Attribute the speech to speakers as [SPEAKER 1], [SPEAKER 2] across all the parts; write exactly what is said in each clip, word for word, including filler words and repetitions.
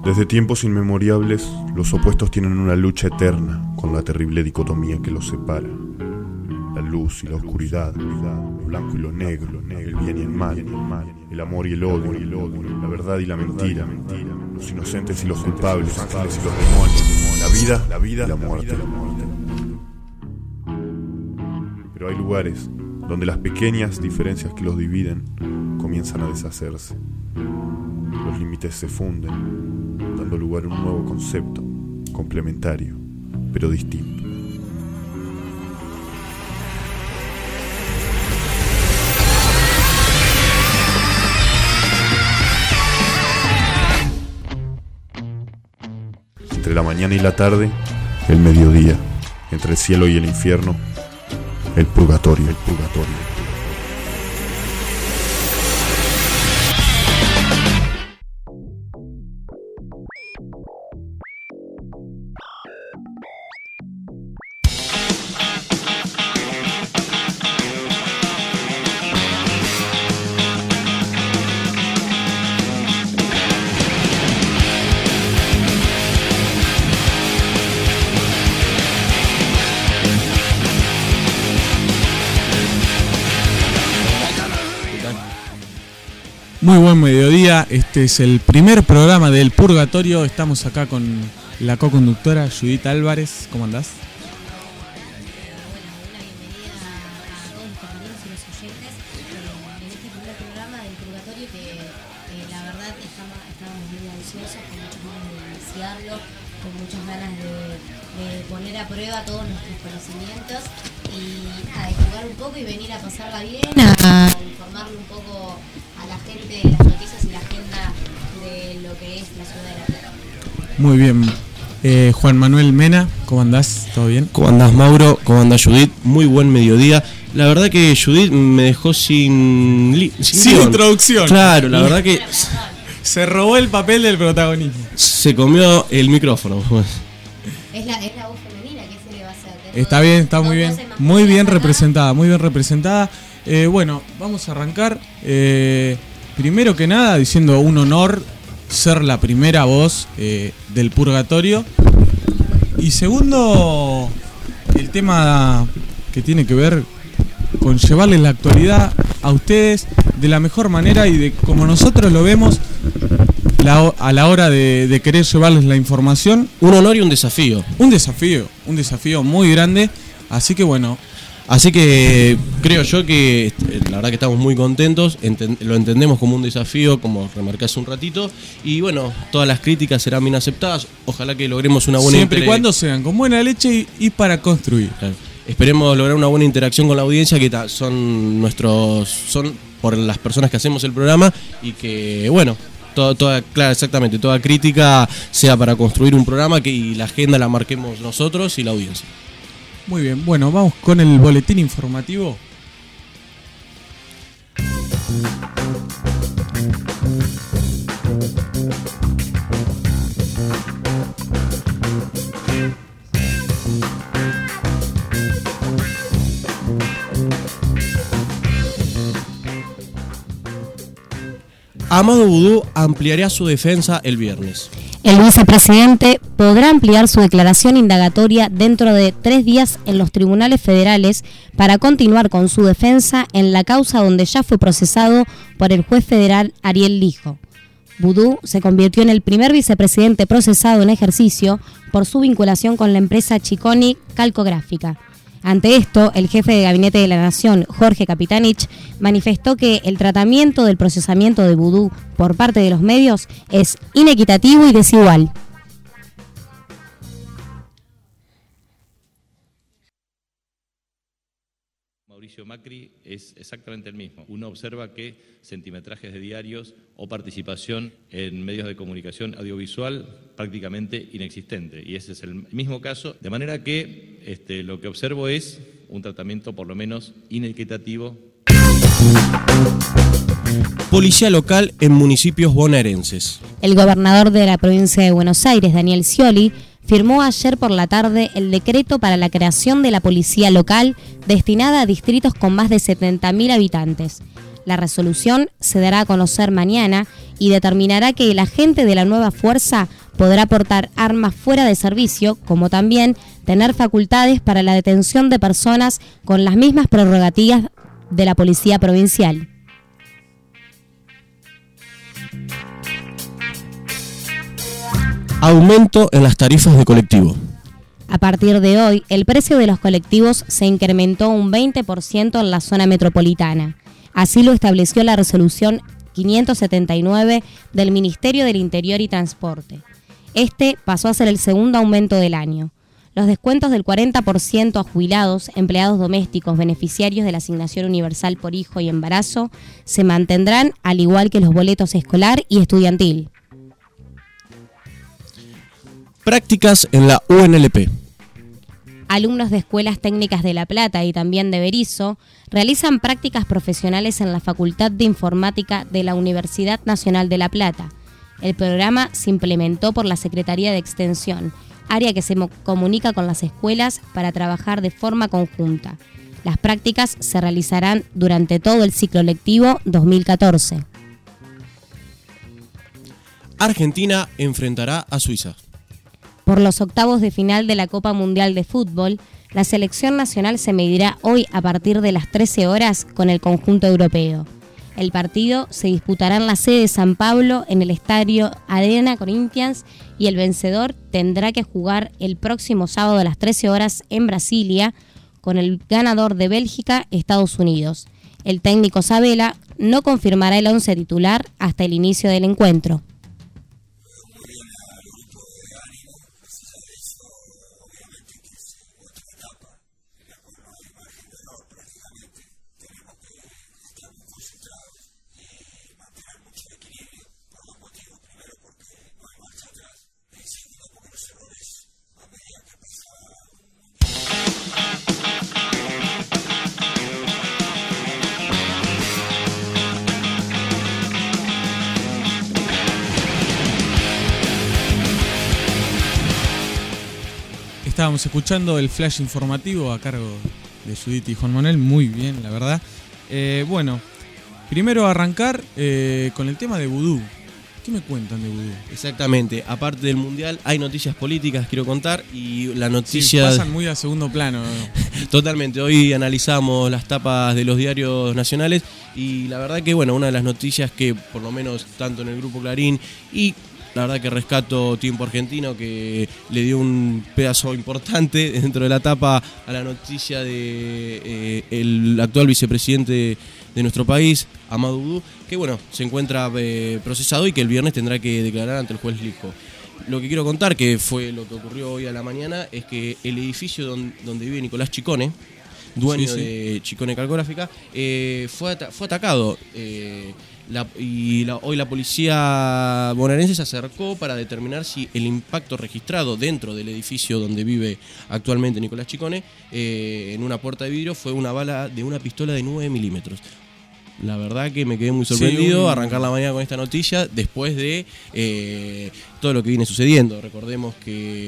[SPEAKER 1] Desde tiempos inmemorables, los opuestos tienen una lucha eterna con la terrible dicotomía que los separa. La luz y la oscuridad, lo blanco y lo negro, el bien y el mal, el amor y el odio, la verdad y la mentira, los inocentes y los culpables, los ángeles y los demonios, la vida, la vida y la muerte. Pero hay lugares donde las pequeñas diferencias que los dividen comienzan a deshacerse. Los límites se funden, dando lugar a un nuevo concepto, complementario, pero distinto. Entre la mañana y la tarde, el mediodía. Entre el cielo y el infierno, el purgatorio, el purgatorio.
[SPEAKER 2] Muy buen mediodía, este es el primer programa del Purgatorio. Estamos acá con la co-conductora Judith Álvarez. ¿Cómo andás? Muy bien. Eh, Juan Manuel Mena, ¿cómo andás? ¿Todo bien?
[SPEAKER 3] ¿Cómo andás, Mauro? ¿Cómo andás, Judith? Muy buen mediodía. La verdad que Judith me dejó sin... Li- sin,
[SPEAKER 2] sin introducción.
[SPEAKER 3] Claro, la verdad que...
[SPEAKER 2] Se robó el papel del protagonismo.
[SPEAKER 3] Se comió el micrófono.
[SPEAKER 4] Es la, es la voz femenina, ¿qué se le va a hacer?
[SPEAKER 2] Está bien, está muy bien. Muy bien representada, muy bien representada. Eh, bueno, vamos a arrancar. Eh, primero que nada, diciendo un honor ser la primera voz eh, del Purgatorio. Y segundo, el tema que tiene que ver con llevarles la actualidad a ustedes de la mejor manera y de como nosotros lo vemos la, a la hora de, de querer llevarles la información.
[SPEAKER 3] Un honor y un desafío.
[SPEAKER 2] Un desafío, un desafío muy grande. Así que bueno.
[SPEAKER 3] Así que creo yo que la verdad que estamos muy contentos, enten- lo entendemos como un desafío, como remarqué hace un ratito, y bueno, todas las críticas serán bien aceptadas, ojalá que logremos una buena
[SPEAKER 2] siempre
[SPEAKER 3] inter-
[SPEAKER 2] y cuando sean con buena leche y, y para construir.
[SPEAKER 3] Claro. Esperemos lograr una buena interacción con la audiencia, que ta- son nuestros, son por las personas que hacemos el programa, y que bueno, toda, toda, claro, exactamente, toda crítica sea para construir un programa que y la agenda la marquemos nosotros y la audiencia.
[SPEAKER 2] Muy bien, bueno, vamos con el boletín informativo.
[SPEAKER 3] Amado Vudú ampliará su defensa el viernes.
[SPEAKER 4] El vicepresidente podrá ampliar su declaración indagatoria dentro de tres días en los tribunales federales para continuar con su defensa en la causa donde ya fue procesado por el juez federal Ariel Lijo. Vudú se convirtió en el primer vicepresidente procesado en ejercicio por su vinculación con la empresa Chiconi Calcográfica. Ante esto, el jefe de gabinete de la Nación, Jorge Capitanich, manifestó que el tratamiento del procesamiento de Vudú por parte de los medios es inequitativo y desigual.
[SPEAKER 5] Mauricio Macri es exactamente el mismo. Uno observa que centimetrajes de diarios o participación en medios de comunicación audiovisual prácticamente inexistente. Y ese es el mismo caso. De manera que este, lo que observo es un tratamiento por lo menos inequitativo.
[SPEAKER 3] Policía local en municipios bonaerenses.
[SPEAKER 4] El gobernador de la provincia de Buenos Aires, Daniel Scioli, firmó ayer por la tarde el decreto para la creación de la policía local destinada a distritos con más de setenta mil habitantes. La resolución se dará a conocer mañana y determinará que el agente de la nueva fuerza podrá portar armas fuera de servicio, como también tener facultades para la detención de personas con las mismas prerrogativas de la Policía Provincial.
[SPEAKER 3] Aumento en las tarifas de colectivo.
[SPEAKER 4] A partir de hoy, el precio de los colectivos se incrementó un veinte por ciento en la zona metropolitana. Así lo estableció la resolución quinientos setenta y nueve del Ministerio del Interior y Transporte. Este pasó a ser el segundo aumento del año. Los descuentos del cuarenta por ciento a jubilados, empleados domésticos, beneficiarios de la Asignación Universal por Hijo y Embarazo, se mantendrán, al igual que los boletos escolar y estudiantil.
[SPEAKER 3] Prácticas en la U N L P.
[SPEAKER 4] Alumnos de escuelas técnicas de La Plata y también de Berisso realizan prácticas profesionales en la Facultad de Informática de la Universidad Nacional de La Plata. El programa se implementó por la Secretaría de Extensión, área que se mo- comunica con las escuelas para trabajar de forma conjunta. Las prácticas se realizarán durante todo el ciclo lectivo dos mil catorce.
[SPEAKER 3] Argentina enfrentará a Suiza.
[SPEAKER 4] Por los octavos de final de la Copa Mundial de Fútbol, la selección nacional se medirá hoy a partir de las trece horas con el conjunto europeo. El partido se disputará en la sede de San Pablo en el estadio Arena Corinthians y el vencedor tendrá que jugar el próximo sábado a las trece horas en Brasilia con el ganador de Bélgica, Estados Unidos. El técnico Sabella no confirmará el once titular hasta el inicio del encuentro.
[SPEAKER 2] Estábamos escuchando el flash informativo a cargo de Judith y Juan Manuel, muy bien, la verdad. Eh, bueno, primero arrancar eh, con el tema de vudú. ¿Qué me cuentan de vudú?
[SPEAKER 3] Exactamente, aparte del Mundial hay noticias políticas, quiero contar, y la noticia...
[SPEAKER 2] Sí, pasan muy a segundo plano.
[SPEAKER 3] Totalmente, hoy analizamos las tapas de los diarios nacionales y la verdad que, bueno, una de las noticias que, por lo menos tanto en el Grupo Clarín y... La verdad que rescato Tiempo Argentino, que le dio un pedazo importante dentro de la tapa a la noticia de eh, el actual vicepresidente de nuestro país, Amadou Oudou, que bueno, se encuentra eh, procesado y que el viernes tendrá que declarar ante el juez Lisco. Lo que quiero contar, que fue lo que ocurrió hoy a la mañana, es que el edificio donde, donde vive Nicolás Chicone, dueño sí, sí. de Chicone Calcográfica, eh, fue, at- fue atacado. Eh, La, y la, hoy la policía bonaerense se acercó para determinar si el impacto registrado dentro del edificio donde vive actualmente Nicolás Chicone, eh, en una puerta de vidrio, fue una bala de una pistola de nueve milímetros. La verdad que me quedé muy sorprendido sí, un... arrancar la mañana con esta noticia después de eh, todo lo que viene sucediendo. Recordemos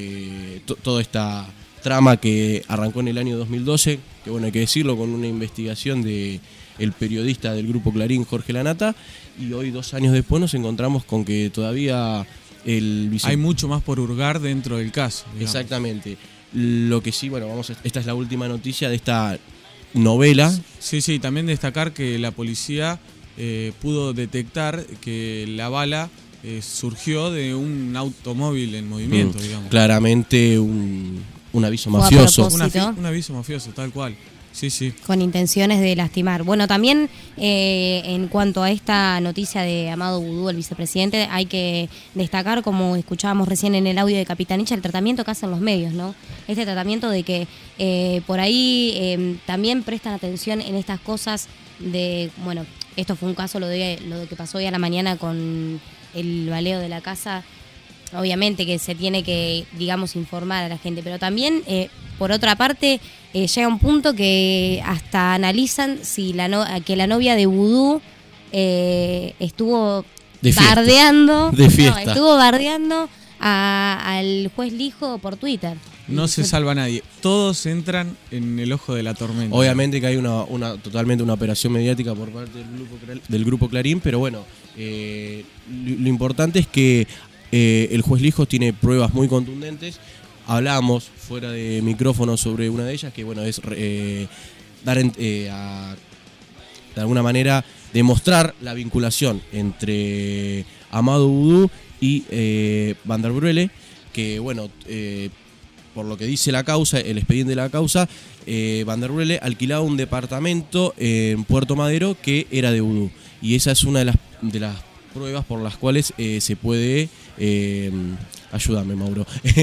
[SPEAKER 3] que to- toda esta trama que arrancó en el año dos mil doce, que bueno, hay que decirlo, con una investigación de el periodista del Grupo Clarín, Jorge Lanata, y hoy, dos años después, nos encontramos con que todavía el vice...
[SPEAKER 2] Hay mucho más por hurgar dentro del caso. Digamos.
[SPEAKER 3] Exactamente. Lo que sí, bueno, vamos a... esta es la última noticia de esta novela.
[SPEAKER 2] Sí, sí, también destacar que la policía eh, pudo detectar que la bala eh, surgió de un automóvil en movimiento, mm, digamos.
[SPEAKER 3] Claramente un, un aviso mafioso.
[SPEAKER 2] Una, un aviso mafioso, tal cual. Sí, sí.
[SPEAKER 4] Con intenciones de lastimar. Bueno, también eh, en cuanto a esta noticia de Amadou Oudou, el vicepresidente, hay que destacar, como escuchábamos recién en el audio de Capitanicha, el tratamiento que hacen los medios, ¿no? Este tratamiento de que eh, por ahí eh, también prestan atención en estas cosas de, bueno, esto fue un caso, lo de, lo de que pasó hoy a la mañana con el baleo de la casa. Obviamente que se tiene que, digamos, informar a la gente, pero también, eh, por otra parte, eh, llega un punto que hasta analizan si la no, que la novia de Vudú eh, estuvo
[SPEAKER 3] de
[SPEAKER 4] bardeando,
[SPEAKER 3] de fiesta.
[SPEAKER 4] No, estuvo bardeando a, al juez Lijo por Twitter.
[SPEAKER 2] no se salva nadie. Todos entran en el ojo de la tormenta.
[SPEAKER 3] Obviamente que hay una, una totalmente una operación mediática por parte del grupo, del grupo Clarín, pero bueno, eh, lo, lo importante es que eh, el juez Lijos tiene pruebas muy contundentes. Hablamos fuera de micrófono sobre una de ellas, que bueno, es eh, dar en, eh, a, de alguna manera demostrar la vinculación entre Amado Vudú y eh, Van der Bruyne, que bueno, eh, por lo que dice la causa, el expediente de la causa, eh, Van der Bruyne alquilaba un departamento en Puerto Madero que era de Vudú, y esa es una de las, de las pruebas por las cuales eh, se puede... Eh, ayúdame, Mauro.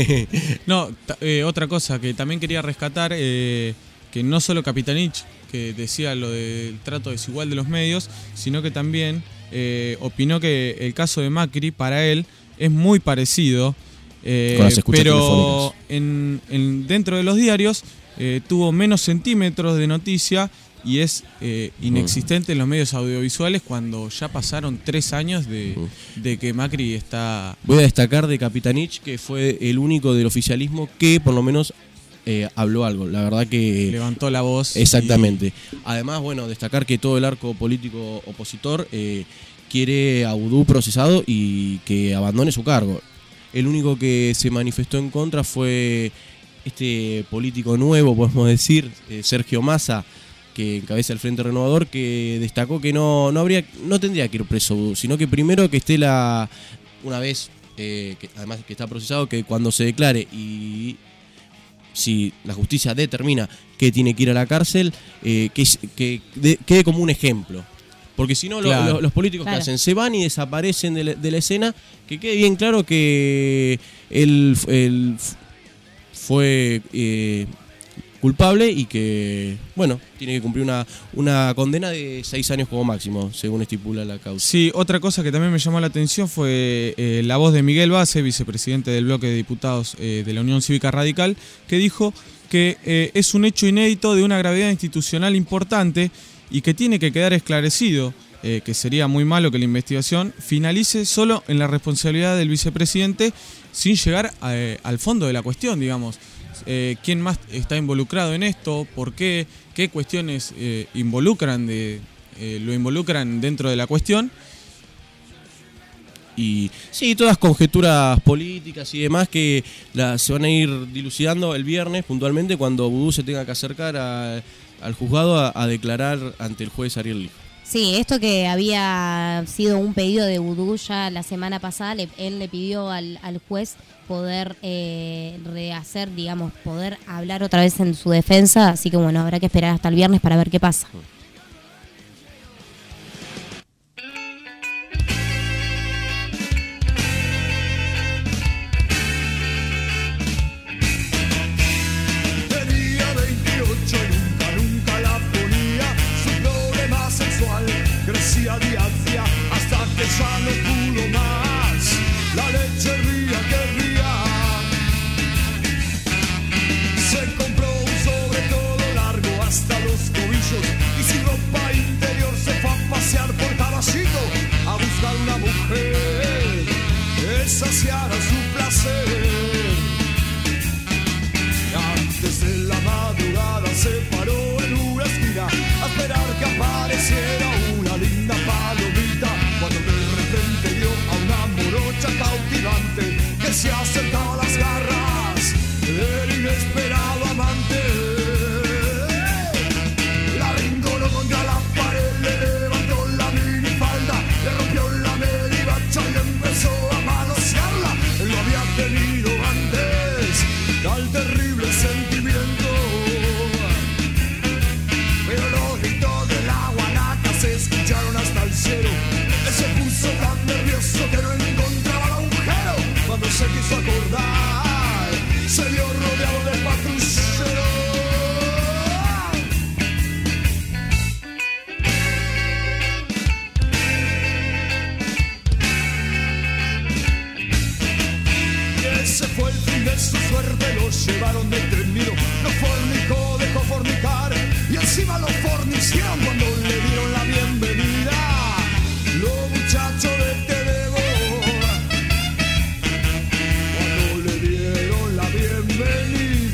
[SPEAKER 2] No, eh, otra cosa que también quería rescatar, eh, que no solo Capitanich, que decía lo del trato desigual de los medios, sino que también eh, opinó que el caso de Macri para él es muy parecido, eh, pero en, en, dentro de los diarios eh, tuvo menos centímetros de noticia y es eh, inexistente en los medios audiovisuales cuando ya pasaron tres años de, de que Macri está...
[SPEAKER 3] Voy a destacar de Capitanich, que fue el único del oficialismo que por lo menos eh, habló algo. La verdad que...
[SPEAKER 2] levantó la voz.
[SPEAKER 3] Exactamente. Y... Además, bueno, destacar que todo el arco político opositor eh, quiere a Vudú procesado y que abandone su cargo. El único que se manifestó en contra fue este político nuevo, podemos decir, eh, Sergio Massa, que encabeza el Frente Renovador, que destacó que no, no habría, no tendría que ir preso Vudú, sino que primero que esté la, una vez, eh, que además que está procesado, que cuando se declare y si la justicia determina que tiene que ir a la cárcel, eh, que, que de, quede como un ejemplo. Porque si no, claro. lo, lo, los políticos claro. que hacen, se van y desaparecen de la, de la escena, que quede bien claro que él, él fue... Eh, culpable y que, bueno, tiene que cumplir una, una condena de seis años como máximo, según estipula la causa.
[SPEAKER 2] Sí, otra cosa que también me llamó la atención fue eh, la voz de Miguel Base, vicepresidente del bloque de diputados eh, de la Unión Cívica Radical, que dijo que eh, es un hecho inédito de una gravedad institucional importante y que tiene que quedar esclarecido, eh, que sería muy malo que la investigación finalice solo en la responsabilidad del vicepresidente sin llegar a, eh, al fondo de la cuestión, digamos. Eh, ¿Quién más está involucrado en esto? ¿Por qué? ¿Qué cuestiones eh, involucran de, eh, lo involucran dentro de la cuestión?
[SPEAKER 3] Y sí, todas conjeturas políticas y demás que la, se van a ir dilucidando el viernes puntualmente cuando Vudú se tenga que acercar a, al juzgado a, a declarar ante el juez Ariel Lijos.
[SPEAKER 4] Sí, esto que había sido un pedido de Vudú ya la semana pasada, le, él le pidió al, al juez poder eh, rehacer, digamos, poder hablar otra vez en su defensa, así que bueno, habrá que esperar hasta el viernes para ver qué pasa.
[SPEAKER 6] Tenía veintiocho y nunca, nunca la ponía, su problema sexual crecía día a día hasta que ya no pudo más, la leche ría que ría. Se compró un sobre todo largo hasta los tobillos y sin ropa interior se fue a pasear por Caballito a buscar una mujer que saciara su placer. Antes de la madrugada se paró en una esquina a esperar que apareciera una linda palomita, cuando de repente vio a una morocha cautivante que se acercaba a las garras del inesperado amante. La rinconó contra la pared, le levantó la minifalda, le rompió la medivacha y empezó a manosearla. Él lo había tenido antes, tal terrible sentimiento. Pero los gritos de la guanaca se escucharon hasta el cielo. Él se puso tan nervioso que no encontraba el agujero. Cuando se quiso acordar, se vio rodeado de patrulleros. Y ese fue el fin de su suerte, lo llevaron detenido. Lo fornicó, dejó fornicar y encima lo fornicieron cuando le dieron la bienvenida. Los muchachos de Te Debo, cuando le dieron la bienvenida.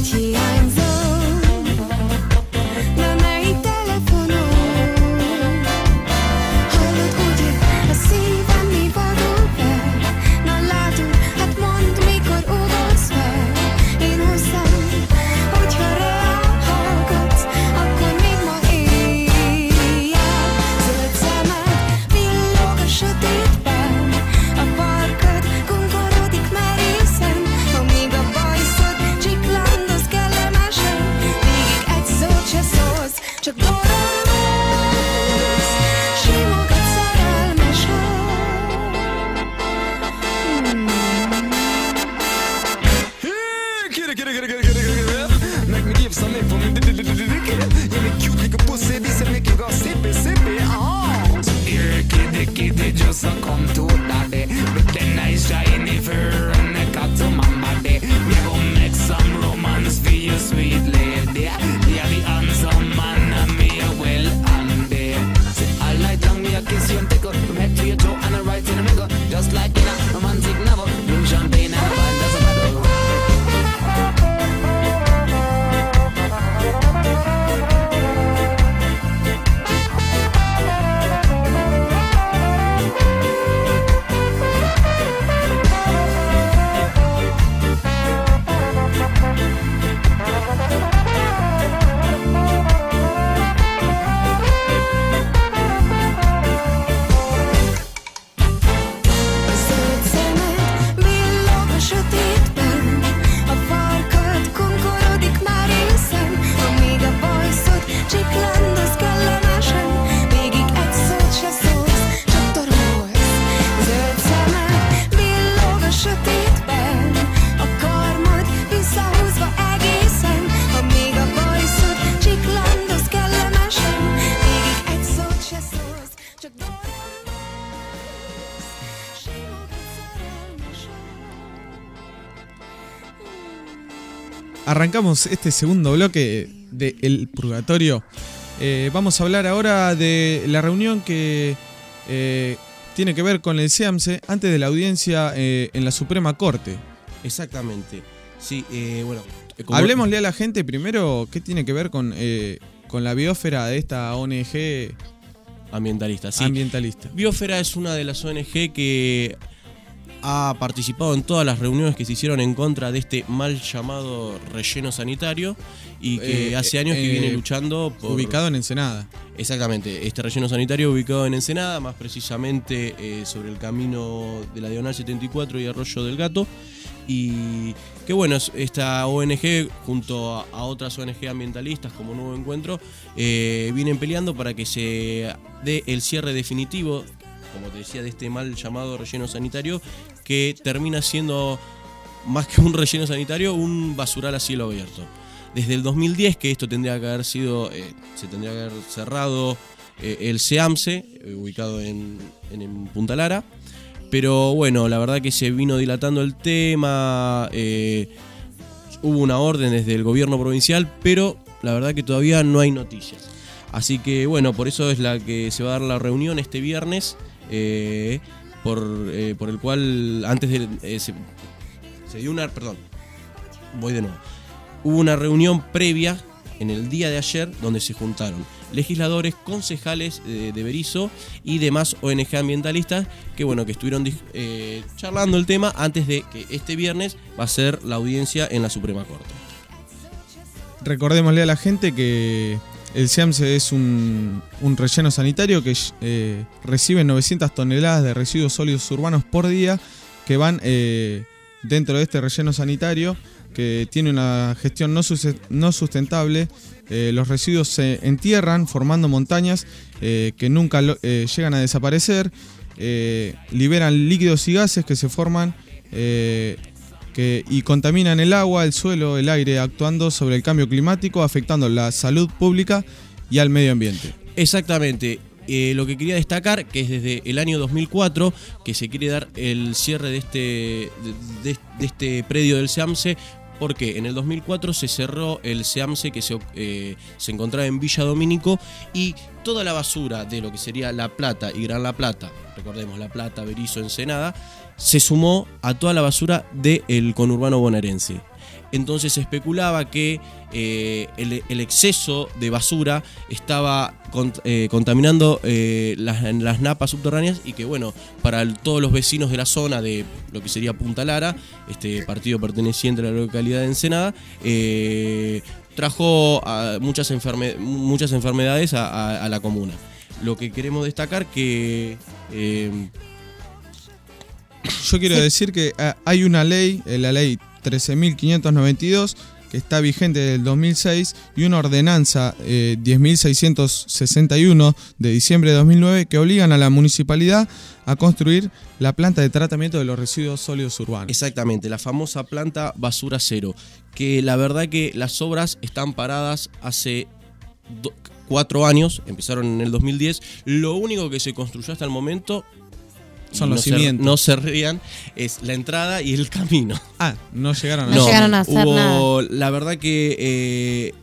[SPEAKER 2] Arrancamos este segundo bloque de El Purgatorio. Eh, vamos a hablar ahora de la reunión que eh, tiene que ver con el SEAMSE antes de la audiencia eh, en la Suprema Corte.
[SPEAKER 3] Exactamente. Sí, eh, bueno.
[SPEAKER 2] Como... Hablemosle a la gente primero qué tiene que ver con, eh, con la biosfera de esta O N G
[SPEAKER 3] ambientalista. Sí.
[SPEAKER 2] ambientalista.
[SPEAKER 3] Biosfera es una de las O N G que ha participado en todas las reuniones que se hicieron en contra de este mal llamado relleno sanitario y que eh, hace años eh, que viene luchando por...
[SPEAKER 2] Ubicado en Ensenada.
[SPEAKER 3] Exactamente, este relleno sanitario ubicado en Ensenada, más precisamente eh, sobre el camino de la Diagonal setenta y cuatro y Arroyo del Gato. Y que bueno, esta O N G junto a, a otras O N G ambientalistas como Nuevo Encuentro eh, vienen peleando para que se dé el cierre definitivo, como te decía, de este mal llamado relleno sanitario, que termina siendo, más que un relleno sanitario, un basural a cielo abierto. Desde el dos mil diez que esto tendría que haber sido, eh, se tendría que haber cerrado eh, el SEAMSE, eh, ubicado en, en, en Punta Lara, pero bueno, la verdad que se vino dilatando el tema, eh, hubo una orden desde el gobierno provincial, pero la verdad que todavía no hay noticias. Así que bueno, por eso es la que se va a dar la reunión este viernes, eh, por, eh, por el cual antes de... Eh, se, se dio una... Perdón, voy de nuevo. Hubo una reunión previa en el día de ayer donde se juntaron legisladores, concejales eh, de Berisso y demás O N G ambientalistas que bueno, que estuvieron eh, charlando el tema antes de que este viernes va a ser la audiencia en la Suprema Corte.
[SPEAKER 2] Recordémosle a la gente que el SEAMSE es un, un relleno sanitario que eh, recibe novecientas toneladas de residuos sólidos urbanos por día que van eh, dentro de este relleno sanitario, que tiene una gestión no sustentable. Eh, los residuos se entierran formando montañas eh, que nunca lo, eh, llegan a desaparecer, eh, liberan líquidos y gases que se forman eh, que, y contaminan el agua, el suelo, el aire, actuando sobre el cambio climático, afectando la salud pública y al medio ambiente.
[SPEAKER 3] Exactamente. Eh, lo que quería destacar, que es desde el año dos mil cuatro que se quiere dar el cierre de este, de, de, de este predio del SEAMSE, porque en el dos mil cuatro se cerró el SEAMSE que se, eh, se encontraba en Villa Domínico, y toda la basura de lo que sería La Plata y Gran La Plata, recordemos La Plata, Berisso, Ensenada, se sumó a toda la basura del conurbano bonaerense. entonces se especulaba que eh, el, el exceso de basura estaba cont, eh, contaminando eh, las, las napas subterráneas y que, bueno, para el, todos los vecinos de la zona de lo que sería Punta Lara, este partido perteneciente a la localidad de Ensenada, eh, trajo a muchas, enferme, muchas enfermedades a, a, a la comuna. Lo que queremos destacar que... Eh,
[SPEAKER 2] Yo quiero sí. decir que uh, hay una ley, la ley trece mil quinientos noventa y dos, que está vigente desde el dos mil seis, y una ordenanza eh, diez mil seiscientos sesenta y uno de diciembre de dos mil nueve que obligan a la municipalidad a construir la planta de tratamiento de los residuos sólidos urbanos.
[SPEAKER 3] Exactamente, la famosa planta basura cero, que la verdad que las obras están paradas hace do, cuatro años, empezaron en el dos mil diez, lo único que se construyó hasta el momento...
[SPEAKER 2] Son los
[SPEAKER 3] no
[SPEAKER 2] cimientos.
[SPEAKER 3] Se, no se rían, es la entrada y el camino.
[SPEAKER 2] Ah, no llegaron a,
[SPEAKER 4] no llegaron a hacer
[SPEAKER 3] hubo,
[SPEAKER 4] nada.
[SPEAKER 3] La verdad que eh,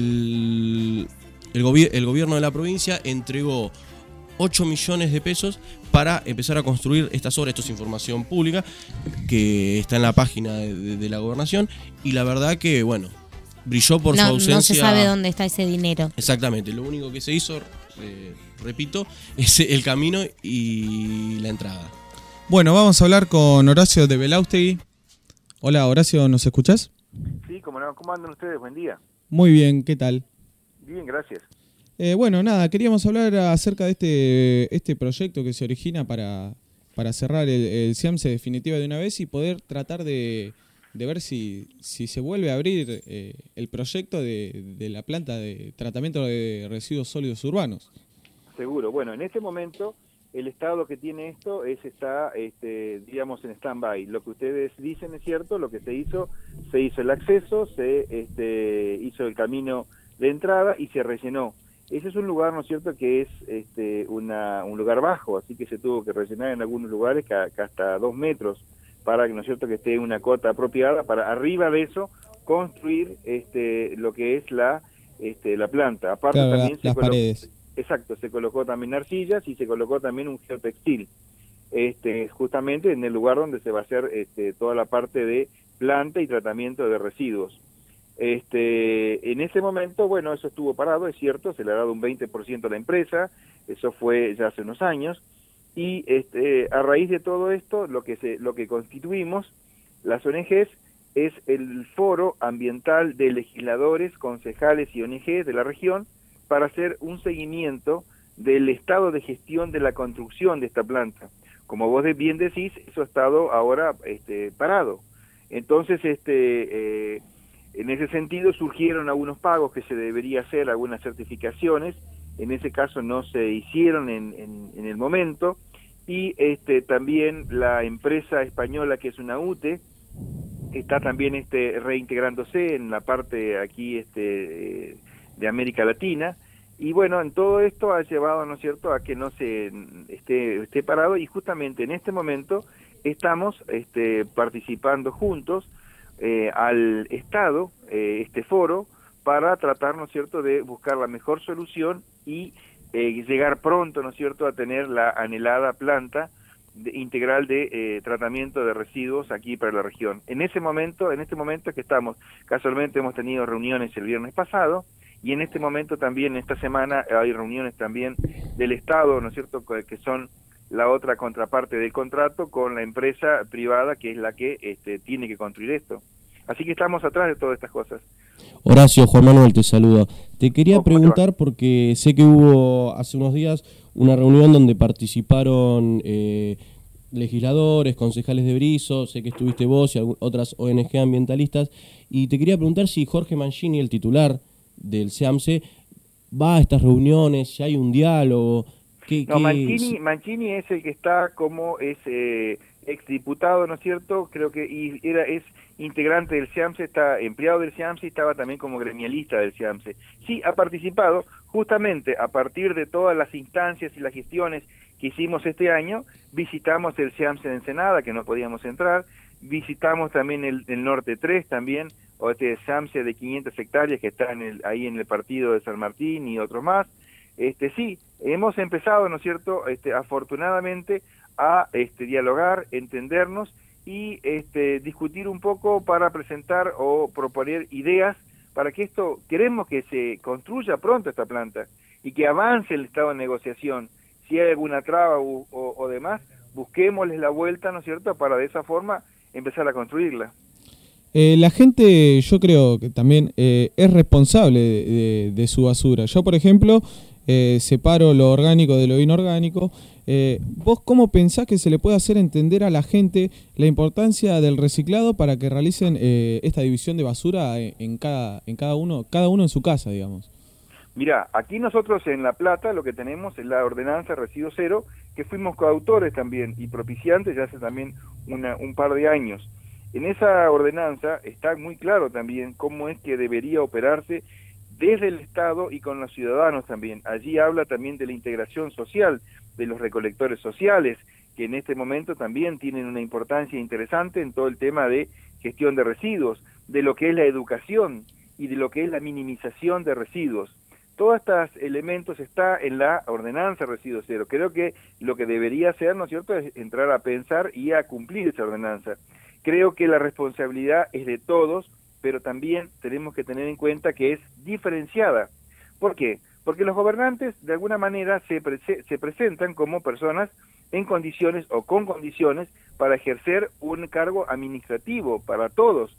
[SPEAKER 3] el, el, gobi- el gobierno de la provincia entregó ocho millones de pesos para empezar a construir estas obras. Esto es información pública que está en la página de, de, de la gobernación. Y la verdad que, bueno, brilló por
[SPEAKER 4] no,
[SPEAKER 3] su ausencia.
[SPEAKER 4] No se sabe dónde está ese dinero.
[SPEAKER 3] Exactamente, lo único que se hizo... Eh, repito, es el camino y la entrada.
[SPEAKER 2] Bueno, vamos a hablar con Horacio de Belaustegui. Hola, Horacio, ¿nos escuchás?
[SPEAKER 7] Sí, ¿cómo no? ¿Cómo andan ustedes? Buen día.
[SPEAKER 2] Muy bien, ¿qué tal?
[SPEAKER 7] Bien, gracias.
[SPEAKER 2] Eh, bueno, nada, queríamos hablar acerca de este, este proyecto que se origina para, para cerrar el, el SIAMSE definitiva de una vez y poder tratar de, de ver si, si se vuelve a abrir eh, el proyecto de, de la planta de tratamiento de residuos sólidos urbanos.
[SPEAKER 7] Seguro. Bueno, en este momento el estado que tiene esto es está, este, digamos, en stand-by. Lo que ustedes dicen es cierto, lo que se hizo, se hizo el acceso, se este, hizo el camino de entrada y se rellenó. Ese es un lugar, ¿no es cierto?, que es este, una, un lugar bajo, así que se tuvo que rellenar en algunos lugares que, que hasta dos metros para, ¿no es cierto?, que esté una cota apropiada para arriba de eso construir este, lo que es la, este, la planta. Aparte
[SPEAKER 2] claro,
[SPEAKER 7] también
[SPEAKER 2] la,
[SPEAKER 7] se
[SPEAKER 2] las
[SPEAKER 7] colocó,
[SPEAKER 2] paredes.
[SPEAKER 7] Exacto, se colocó también arcillas y se colocó también un geotextil, este, justamente en el lugar donde se va a hacer este, toda la parte de planta y tratamiento de residuos. Este, en ese momento, bueno, eso estuvo parado, es cierto, se le ha dado un veinte por ciento a la empresa, eso fue ya hace unos años, y este, a raíz de todo esto, lo que, se, lo que constituimos, las O N Ges, es el Foro Ambiental de Legisladores, Concejales y O N Ges de la región, para hacer un seguimiento del estado de gestión de la construcción de esta planta. Como vos bien decís, eso ha estado ahora este, parado. Entonces, este, eh, en ese sentido surgieron algunos pagos que se debería hacer, algunas certificaciones, en ese caso no se hicieron en, en, en el momento, y este, también la empresa española que es una U T E, está también este, reintegrándose en la parte aquí este, de América Latina, y bueno, en todo esto ha llevado, ¿no es cierto?, a que no se esté, esté parado, y justamente en este momento estamos este, participando juntos eh, al Estado, eh, este foro, para tratar, ¿no es cierto?, de buscar la mejor solución y eh, llegar pronto, ¿no es cierto?, a tener la anhelada planta de, integral de eh, tratamiento de residuos aquí para la región. En ese momento, en este momento es que estamos, casualmente hemos tenido reuniones el viernes pasado, y en este momento también, esta semana, hay reuniones también del Estado, ¿no es cierto?, que son la otra contraparte del contrato con la empresa privada que es la que este, tiene que construir esto. Así que estamos atrás de todas estas cosas.
[SPEAKER 3] Horacio, Juan Manuel te saluda. Te quería
[SPEAKER 7] Oh,
[SPEAKER 3] preguntar porque sé que hubo hace unos días una reunión donde participaron eh, legisladores, concejales de Berisso, sé que estuviste vos y otras O N G ambientalistas, y te quería preguntar si Jorge Mancini, el titular del SIAMSE, va a estas reuniones, si hay un diálogo. ¿Qué,
[SPEAKER 7] no,
[SPEAKER 3] qué
[SPEAKER 7] Mancini,
[SPEAKER 3] es?
[SPEAKER 7] Mancini es el que está como es eh, exdiputado, ¿no es cierto? Creo que y era es integrante del SIAMSE, está empleado del SIAMSE y estaba también como gremialista del SIAMSE. Sí, ha participado justamente a partir de todas las instancias y las gestiones que hicimos este año. Visitamos el SIAMSE de Ensenada, que no podíamos entrar, visitamos también el, el Norte tres también, o este SIAMSE de quinientas hectáreas que está en el, ahí en el partido de San Martín y otros más. Este sí, hemos empezado, ¿no es cierto?, este, afortunadamente a este, dialogar, entendernos y este, discutir un poco para presentar o proponer ideas para que esto, queremos que se construya pronto esta planta y que avance el estado de negociación. Si hay alguna traba o, o, o demás, busquémosles la vuelta, ¿no es cierto?, para de esa forma empezar a construirla.
[SPEAKER 2] Eh, la gente, yo creo que también eh, es responsable de, de, de su basura. Yo, por ejemplo, eh, separo lo orgánico de lo inorgánico. Eh, ¿Vos cómo pensás que se le puede hacer entender a la gente la importancia del reciclado para que realicen eh, esta división de basura en, en cada en cada uno cada uno en su casa, digamos?
[SPEAKER 7] Mirá, aquí nosotros en La Plata lo que tenemos es la ordenanza Residuo Cero, que fuimos coautores también y propiciantes ya hace también una, un par de años. En esa ordenanza está muy claro también cómo es que debería operarse desde el Estado y con los ciudadanos también. Allí habla también de la integración social, de los recolectores sociales, que en este momento también tienen una importancia interesante en todo el tema de gestión de residuos, de lo que es la educación y de lo que es la minimización de residuos. Todos estos elementos está en la ordenanza Residuo Cero. Creo que lo que debería hacer, ¿no es cierto?, es entrar a pensar y a cumplir esa ordenanza. Creo que la responsabilidad es de todos, pero también tenemos que tener en cuenta que es diferenciada. ¿Por qué? Porque los gobernantes de alguna manera se, pre se presentan como personas en condiciones o con condiciones para ejercer un cargo administrativo para todos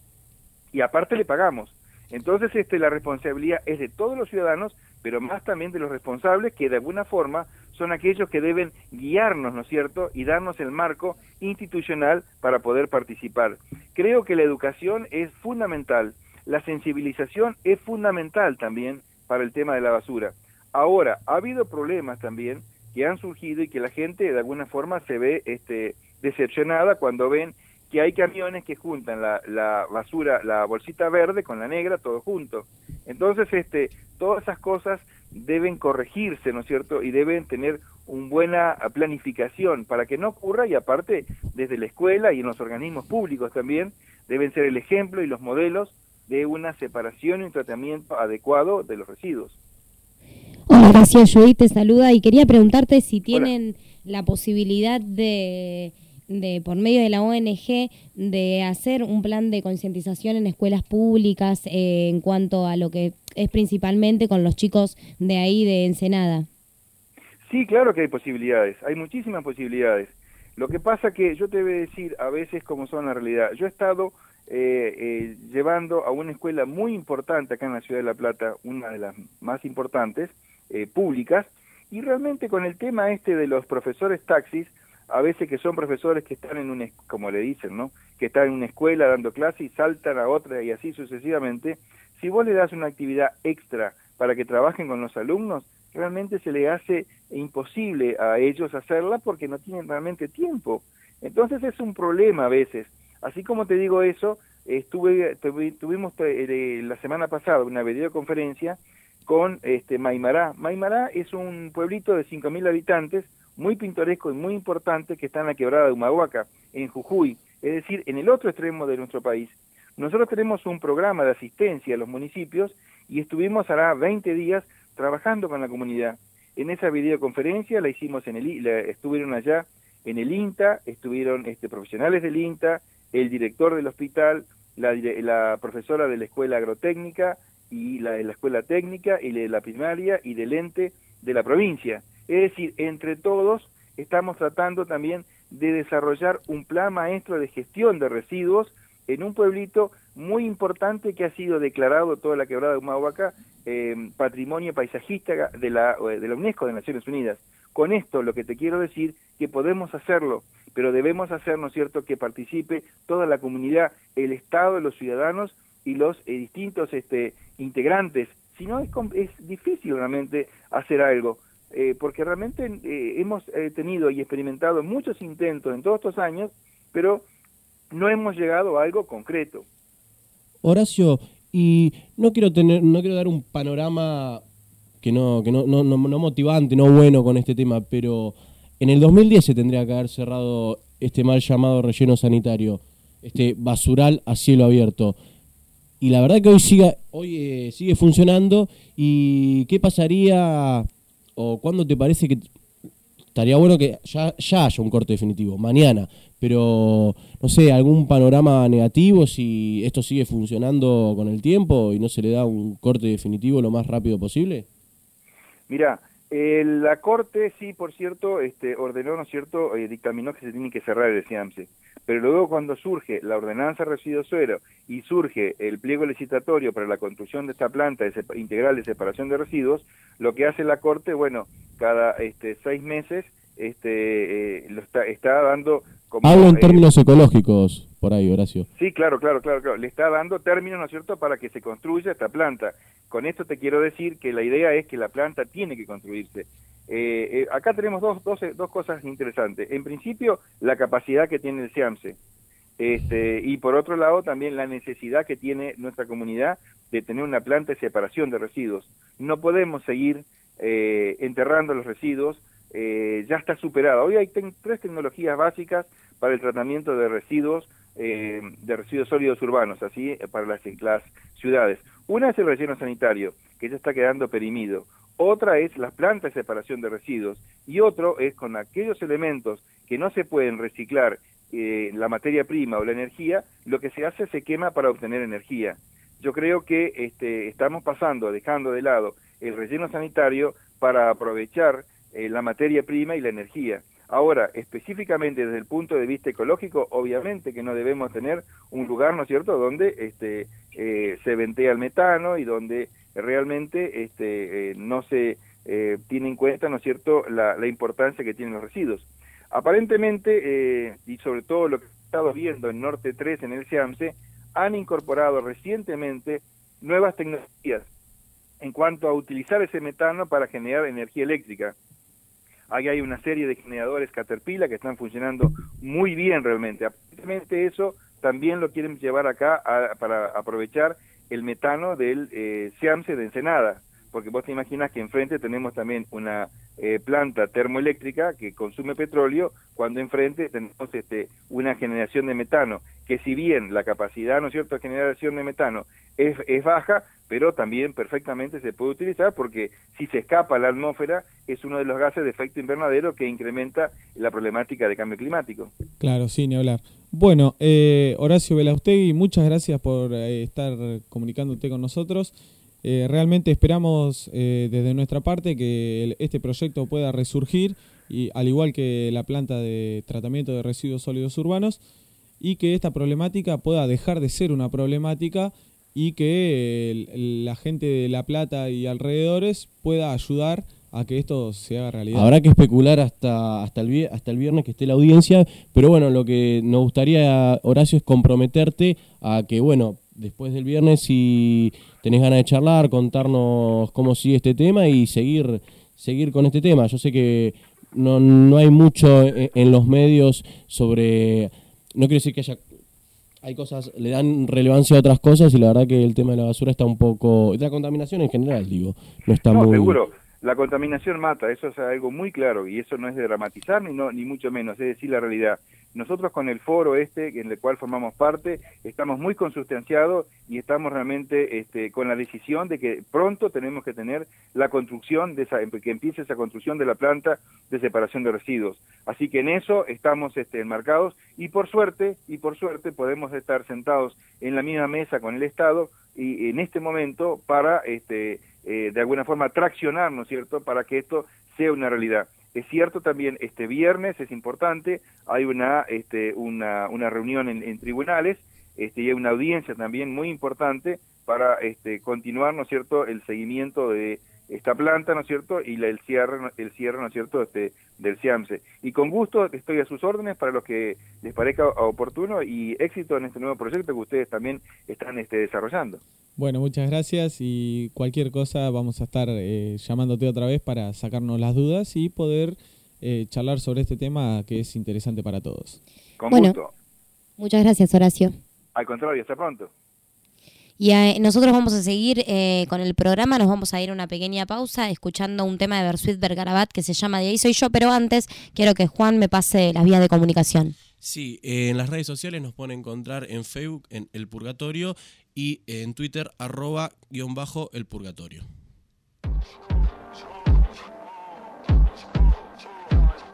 [SPEAKER 7] y aparte le pagamos. Entonces este, la responsabilidad es de todos los ciudadanos, pero más también de los responsables que de alguna forma son aquellos que deben guiarnos, ¿no es cierto?, y darnos el marco institucional para poder participar. Creo que la educación es fundamental, la sensibilización es fundamental también para el tema de la basura. Ahora, ha habido problemas también que han surgido y que la gente de alguna forma se ve este, decepcionada cuando ven que hay camiones que juntan la, la basura, la bolsita verde con la negra, todo junto. Entonces, este, todas esas cosas deben corregirse, ¿no es cierto?, y deben tener una buena planificación para que no ocurra, y aparte, desde la escuela y en los organismos públicos también, deben ser el ejemplo y los modelos de una separación y un tratamiento adecuado de los residuos.
[SPEAKER 4] Hola, gracias, Joey te saluda y quería preguntarte si tienen Hola. la posibilidad de, de, por medio de la O N G, de hacer un plan de concientización en escuelas públicas eh, en cuanto a lo que es principalmente con los chicos de ahí de Ensenada.
[SPEAKER 7] Sí, claro que hay posibilidades, hay muchísimas posibilidades. Lo que pasa que yo te voy a decir a veces cómo son la realidad. Yo he estado eh, eh, llevando a una escuela muy importante acá en la ciudad de La Plata, una de las más importantes, eh, públicas, y realmente con el tema este de los profesores taxis, a veces que son profesores que están en una, como le dicen, ¿no?, que están en una escuela dando clase y saltan a otra y así sucesivamente, si vos le das una actividad extra para que trabajen con los alumnos, realmente se le hace imposible a ellos hacerla porque no tienen realmente tiempo. Entonces es un problema a veces. Así como te digo eso, estuve tuvi, tuvimos eh, la semana pasada una videoconferencia con este Maimará. Maimará es un pueblito de cinco mil habitantes, muy pintoresco y muy importante, que está en la quebrada de Humahuaca, en Jujuy, es decir, en el otro extremo de nuestro país. Nosotros tenemos un programa de asistencia a los municipios y estuvimos hará veinte días trabajando con la comunidad. En esa videoconferencia la hicimos en el la, estuvieron allá en el INTA, estuvieron este, profesionales del INTA, el director del hospital, la, la profesora de la escuela agrotécnica y la de la escuela técnica y de la primaria y del ente de la provincia. Es decir, entre todos estamos tratando también de desarrollar un plan maestro de gestión de residuos en un pueblito muy importante que ha sido declarado, toda la quebrada de Humahuaca, eh, patrimonio paisajísta de la, de la UNESCO de Naciones Unidas. Con esto lo que te quiero decir que podemos hacerlo, pero debemos hacer, ¿no es cierto?, que participe toda la comunidad, el Estado, los ciudadanos y los eh, distintos este, integrantes. Si no, es, es difícil realmente hacer algo, eh, porque realmente eh, hemos eh, tenido y experimentado muchos intentos en todos estos años, pero no hemos llegado a algo concreto.
[SPEAKER 3] Horacio, y no quiero tener, no quiero dar un panorama que no, que no, no, no, no motivante, no bueno con este tema, pero en el dos mil diez se tendría que haber cerrado este mal llamado relleno sanitario, este basural a cielo abierto. Y la verdad que hoy sigue, hoy eh, sigue funcionando. ¿Y qué pasaría o cuándo te parece que estaría bueno que ya, ya haya un corte definitivo, mañana, pero no sé, algún panorama negativo si esto sigue funcionando con el tiempo y no se le da un corte definitivo lo más rápido posible.
[SPEAKER 7] Mira, eh, la Corte sí, por cierto, este, ordenó, ¿no es cierto?, eh, dictaminó que se tiene que cerrar el SIAMSE, pero luego cuando surge la ordenanza de residuos suero y surge el pliego licitatorio para la construcción de esta planta de integral de separación de residuos, lo que hace la Corte, bueno, cada este, seis meses este, eh, lo está, está dando... Como,
[SPEAKER 3] Hablo en
[SPEAKER 7] eh,
[SPEAKER 3] términos ecológicos, por ahí, Horacio.
[SPEAKER 7] Sí, claro, claro, claro, claro. Le está dando términos, ¿no es cierto?, para que se construya esta planta. Con esto te quiero decir que la idea es que la planta tiene que construirse. Eh, eh, acá tenemos dos, dos, dos cosas interesantes. En principio, la capacidad que tiene el SIAMSE. Este, y por otro lado, también la necesidad que tiene nuestra comunidad de tener una planta de separación de residuos. No podemos seguir eh, enterrando los residuos. Eh, ya está superada. Hoy hay ten, tres tecnologías básicas para el tratamiento de residuos, eh, de residuos sólidos urbanos, así para las, las ciudades. Una es el relleno sanitario, que ya está quedando perimido. Otra es la planta de separación de residuos. Y otro es con aquellos elementos que no se pueden reciclar, eh, la materia prima o la energía, lo que se hace se quema para obtener energía. Yo creo que este, estamos pasando, dejando de lado el relleno sanitario para aprovechar Eh, la materia prima y la energía. Ahora, específicamente desde el punto de vista ecológico, obviamente que no debemos tener un lugar, ¿no es cierto?, donde este, eh, se ventea el metano y donde realmente este, eh, no se eh, tiene en cuenta, ¿no es cierto?, la, la importancia que tienen los residuos. Aparentemente, eh, y sobre todo lo que he estado viendo en Norte tres, en el SIAMSE, han incorporado recientemente nuevas tecnologías en cuanto a utilizar ese metano para generar energía eléctrica. Ahí hay una serie de generadores Caterpillar que están funcionando muy bien realmente. Aparentemente eso también lo quieren llevar acá a, para aprovechar el metano del eh, SIAMSE de Ensenada, porque vos te imaginas que enfrente tenemos también una eh, planta termoeléctrica que consume petróleo, cuando enfrente tenemos este, una generación de metano, que si bien la capacidad, ¿no es cierto?, de generación de metano es, es baja, pero también perfectamente se puede utilizar porque si se escapa a la atmósfera es uno de los gases de efecto invernadero que incrementa la problemática de cambio climático.
[SPEAKER 2] Claro, sí, ni hablar. Bueno, eh, Horacio Belaustegui, muchas gracias por eh, estar comunicándote con nosotros. Eh, realmente esperamos eh, desde nuestra parte que el, este proyecto pueda resurgir, y al igual que la planta de tratamiento de residuos sólidos urbanos, y que esta problemática pueda dejar de ser una problemática y que el, la gente de La Plata y alrededores pueda ayudar a que esto se haga realidad.
[SPEAKER 3] Habrá que especular hasta hasta el, hasta el viernes que esté la audiencia, pero bueno, lo que nos gustaría, Horacio, es comprometerte a que, bueno, después del viernes, si tenés ganas de charlar, contarnos cómo sigue este tema y seguir seguir con este tema. Yo sé que no, no hay mucho en, en los medios sobre... No quiero decir que haya... Hay cosas, le dan relevancia a otras cosas y la verdad que el tema de la basura está un poco... De la contaminación en general, digo, no está
[SPEAKER 7] no,
[SPEAKER 3] muy...
[SPEAKER 7] seguro. La contaminación mata, eso es algo muy claro, y eso no es de dramatizar ni, no, ni mucho menos, es decir la realidad. Nosotros con el foro este, en el cual formamos parte, estamos muy consustanciados y estamos realmente este, con la decisión de que pronto tenemos que tener la construcción, de esa, que empiece esa construcción de la planta de separación de residuos. Así que en eso estamos este, enmarcados y por suerte, y por suerte podemos estar sentados en la misma mesa con el Estado y en este momento para... este Eh, de alguna forma traccionar, ¿no es cierto?, para que esto sea una realidad. Es cierto también, este viernes es importante, hay una este, una, una reunión en, en tribunales, este, y hay una audiencia también muy importante para este, continuar, ¿no es cierto?, el seguimiento de esta planta, ¿no es cierto?, y la, el cierre, el cierre, ¿no es cierto?, este, del SIAMSE. Y con gusto estoy a sus órdenes para los que les parezca oportuno y éxito en este nuevo proyecto que ustedes también están este, desarrollando.
[SPEAKER 2] Bueno, muchas gracias y cualquier cosa vamos a estar eh, llamándote otra vez para sacarnos las dudas y poder eh, charlar sobre este tema que es interesante para todos.
[SPEAKER 7] Con
[SPEAKER 4] bueno,
[SPEAKER 7] gusto.
[SPEAKER 4] Muchas gracias, Horacio.
[SPEAKER 7] Al contrario, hasta pronto.
[SPEAKER 4] Y eh, nosotros vamos a seguir eh, con el programa, nos vamos a ir a una pequeña pausa escuchando un tema de Bersuit Vergarabat que se llama De ahí soy yo, pero antes quiero que Juan me pase las vías de comunicación.
[SPEAKER 3] Sí, eh, en las redes sociales nos pueden encontrar en Facebook en El Purgatorio y en Twitter arroba guión bajo El Purgatorio.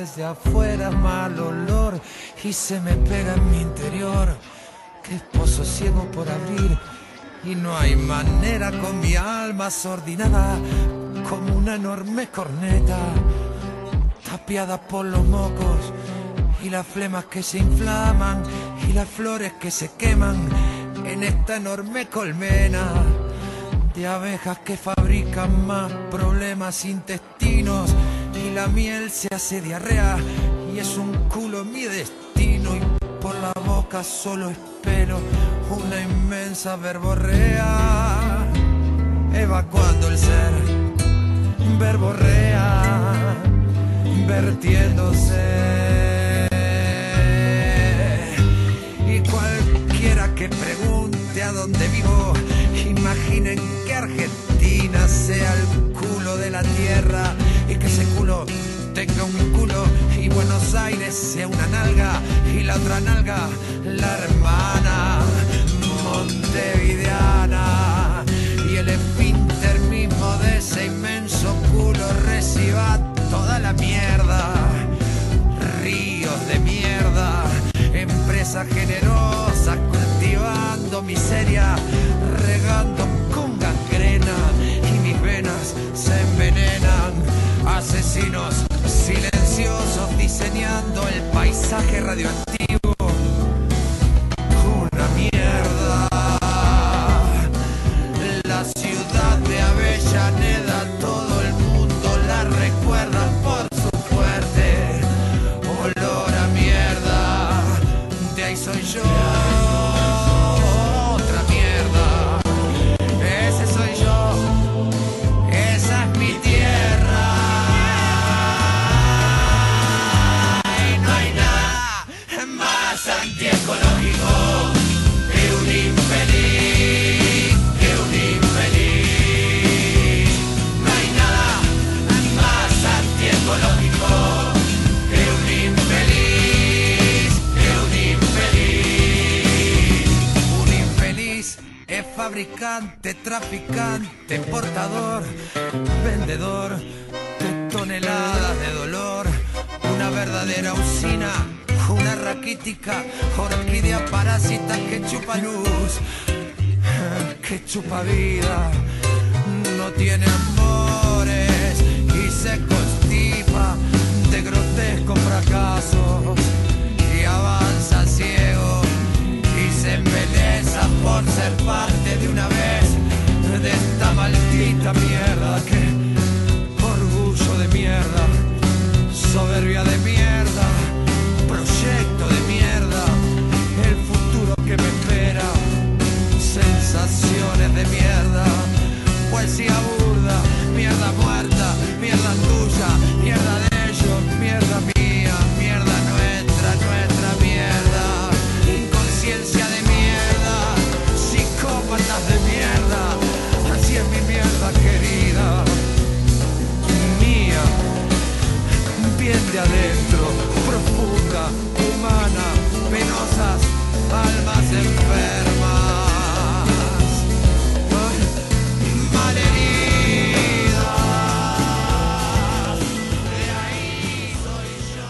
[SPEAKER 8] desde afuera mal olor y se me pega en mi interior. Que pozo ciego por abrir y no hay manera con mi alma sordinada como una enorme corneta tapiada por los mocos y las flemas que se inflaman y las flores que se queman en esta enorme colmena de abejas que fabrican más problemas intestinos y la miel se hace diarrea y es un culo mi destino y por la boca solo espero una inmensa verborrea evacuando el ser verborrea vertiéndose y cualquiera que pregunte a dónde vivo imaginen que Argentina sea el culo de la tierra y que ese culo tenga un culo y Buenos Aires sea una nalga y la otra nalga la hermana montevideana y el esfínter mismo de ese inmenso culo reciba toda la mierda, ríos de mierda, empresas generosas cultivando miseria, regando con gangrena y mis venas se envenenan, asesinos silenciosos diseñando el paisaje radioactivo, una mierda, la ciudad de Avellaneda, todo el mundo la recuerda por su fuerte olor a mierda, de ahí soy yo. Fabricante, traficante, portador, vendedor de toneladas de dolor, una verdadera usina, una raquítica orquídea parásita que chupa luz, que chupa vida, no tiene amores y se constipa de grotescos fracasos y avanza ciego y se embeleza por ser parte de una vez de esta maldita mierda. Que orgullo de mierda, soberbia de mierda, proyecto de mierda, el futuro que me espera, sensaciones de mierda, poesía burda, mierda muerta, mierda tuya, mierda de ellos, mierda mía, mierda nuestra, nuestra mierda, inconsciencia de mierda, psicópatas de mierda, así es mi mierda querida, mía, bien de adentro, profunda, humana, penosas, almas enfermas, ay, malheridas, de ahí soy yo.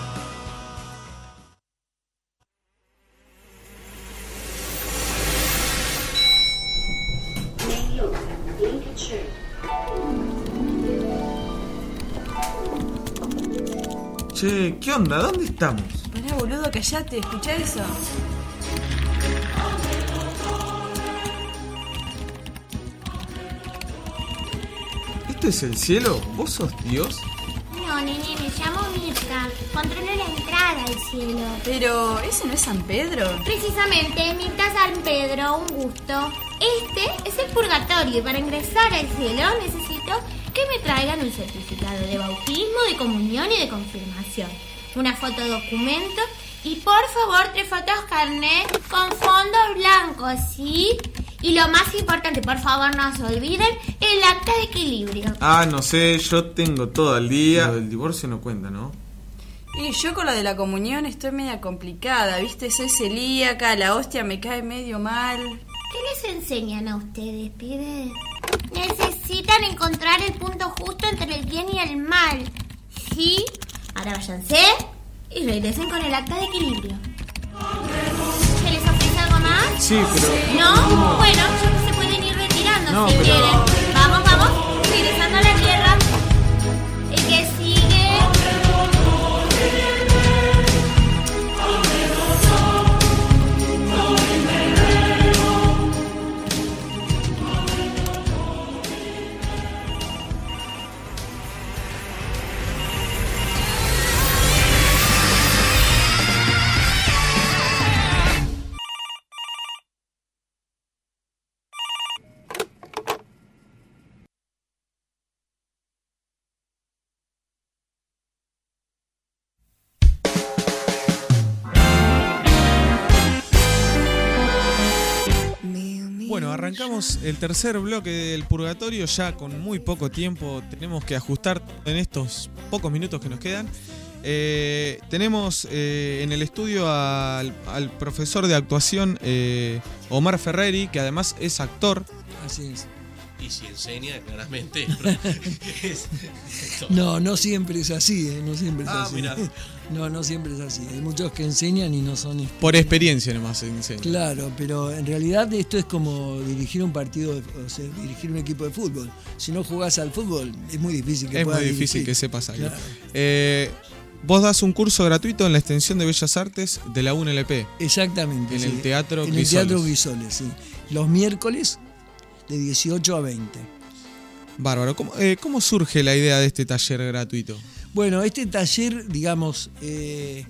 [SPEAKER 2] Che, ¿qué onda? ¿Dónde estamos?
[SPEAKER 9] Pará, boludo, callate, escuchá eso.
[SPEAKER 2] ¿Esto es el cielo? ¿Vos sos Dios?
[SPEAKER 10] No, nene, me llamo Mirta. Controlo la entrada al cielo.
[SPEAKER 9] Pero, ¿ese no es San Pedro?
[SPEAKER 10] Precisamente, Mirta San Pedro, un gusto. Este es el purgatorio y para ingresar al cielo necesito que me traigan un certificado de bautismo, de comunión y de confirmación, una foto documento y por favor tres fotos carnet con fondo blanco, ¿sí? Y lo más importante, por favor no se olviden, el acta de equilibrio.
[SPEAKER 2] Ah, no sé, yo tengo todo el día. Lo del divorcio no cuenta, ¿no?
[SPEAKER 9] Y yo con la de la comunión estoy media complicada, ¿viste? Soy celíaca, la hostia me cae medio mal.
[SPEAKER 10] ¿Qué les enseñan a ustedes, pibes? Necesitan encontrar el punto justo entre el bien y el mal, ¿sí? Ahora váyanse y regresen con el acta de equilibrio. ¿Se les ofrece algo más?
[SPEAKER 2] Sí, pero...
[SPEAKER 10] ¿No? Bueno, ya se pueden ir retirando
[SPEAKER 2] No,
[SPEAKER 10] si
[SPEAKER 2] pero-
[SPEAKER 10] quieren. Vamos, vamos, regresando a la tierra. El que sigue...
[SPEAKER 2] Bueno, arrancamos el tercer bloque del Purgatorio ya con muy poco tiempo. Tenemos que ajustar en estos pocos minutos que nos quedan. Eh, tenemos eh, en el estudio al, al profesor de actuación eh, Omar Ferreri, que además es actor.
[SPEAKER 11] Así es.
[SPEAKER 3] Y si enseña, claramente.
[SPEAKER 11] No, no siempre es así, ¿eh? No siempre es
[SPEAKER 3] Ah,
[SPEAKER 11] así.
[SPEAKER 3] mirá.
[SPEAKER 11] No, no siempre es así. Hay muchos que enseñan y no son...
[SPEAKER 2] Por experiencia nomás se enseña.
[SPEAKER 11] Claro, pero en realidad esto es como dirigir un partido, de- o sea, dirigir un equipo de fútbol. Si no jugás al fútbol, es muy difícil que
[SPEAKER 2] Es
[SPEAKER 11] puedas
[SPEAKER 2] muy difícil
[SPEAKER 11] dirigir.
[SPEAKER 2] que sepas algo.
[SPEAKER 11] Claro.
[SPEAKER 2] Eh, vos das un curso gratuito en la extensión de Bellas Artes de la U N L P.
[SPEAKER 11] Exactamente.
[SPEAKER 2] En
[SPEAKER 11] sí.
[SPEAKER 2] el Teatro
[SPEAKER 11] En el
[SPEAKER 2] Grisoles.
[SPEAKER 11] Teatro Grisoles, sí. Los miércoles de dieciocho a veinte.
[SPEAKER 2] Bárbaro. ¿Cómo, eh, ¿Cómo surge la idea de este taller gratuito?
[SPEAKER 11] Bueno, este taller, digamos, eh,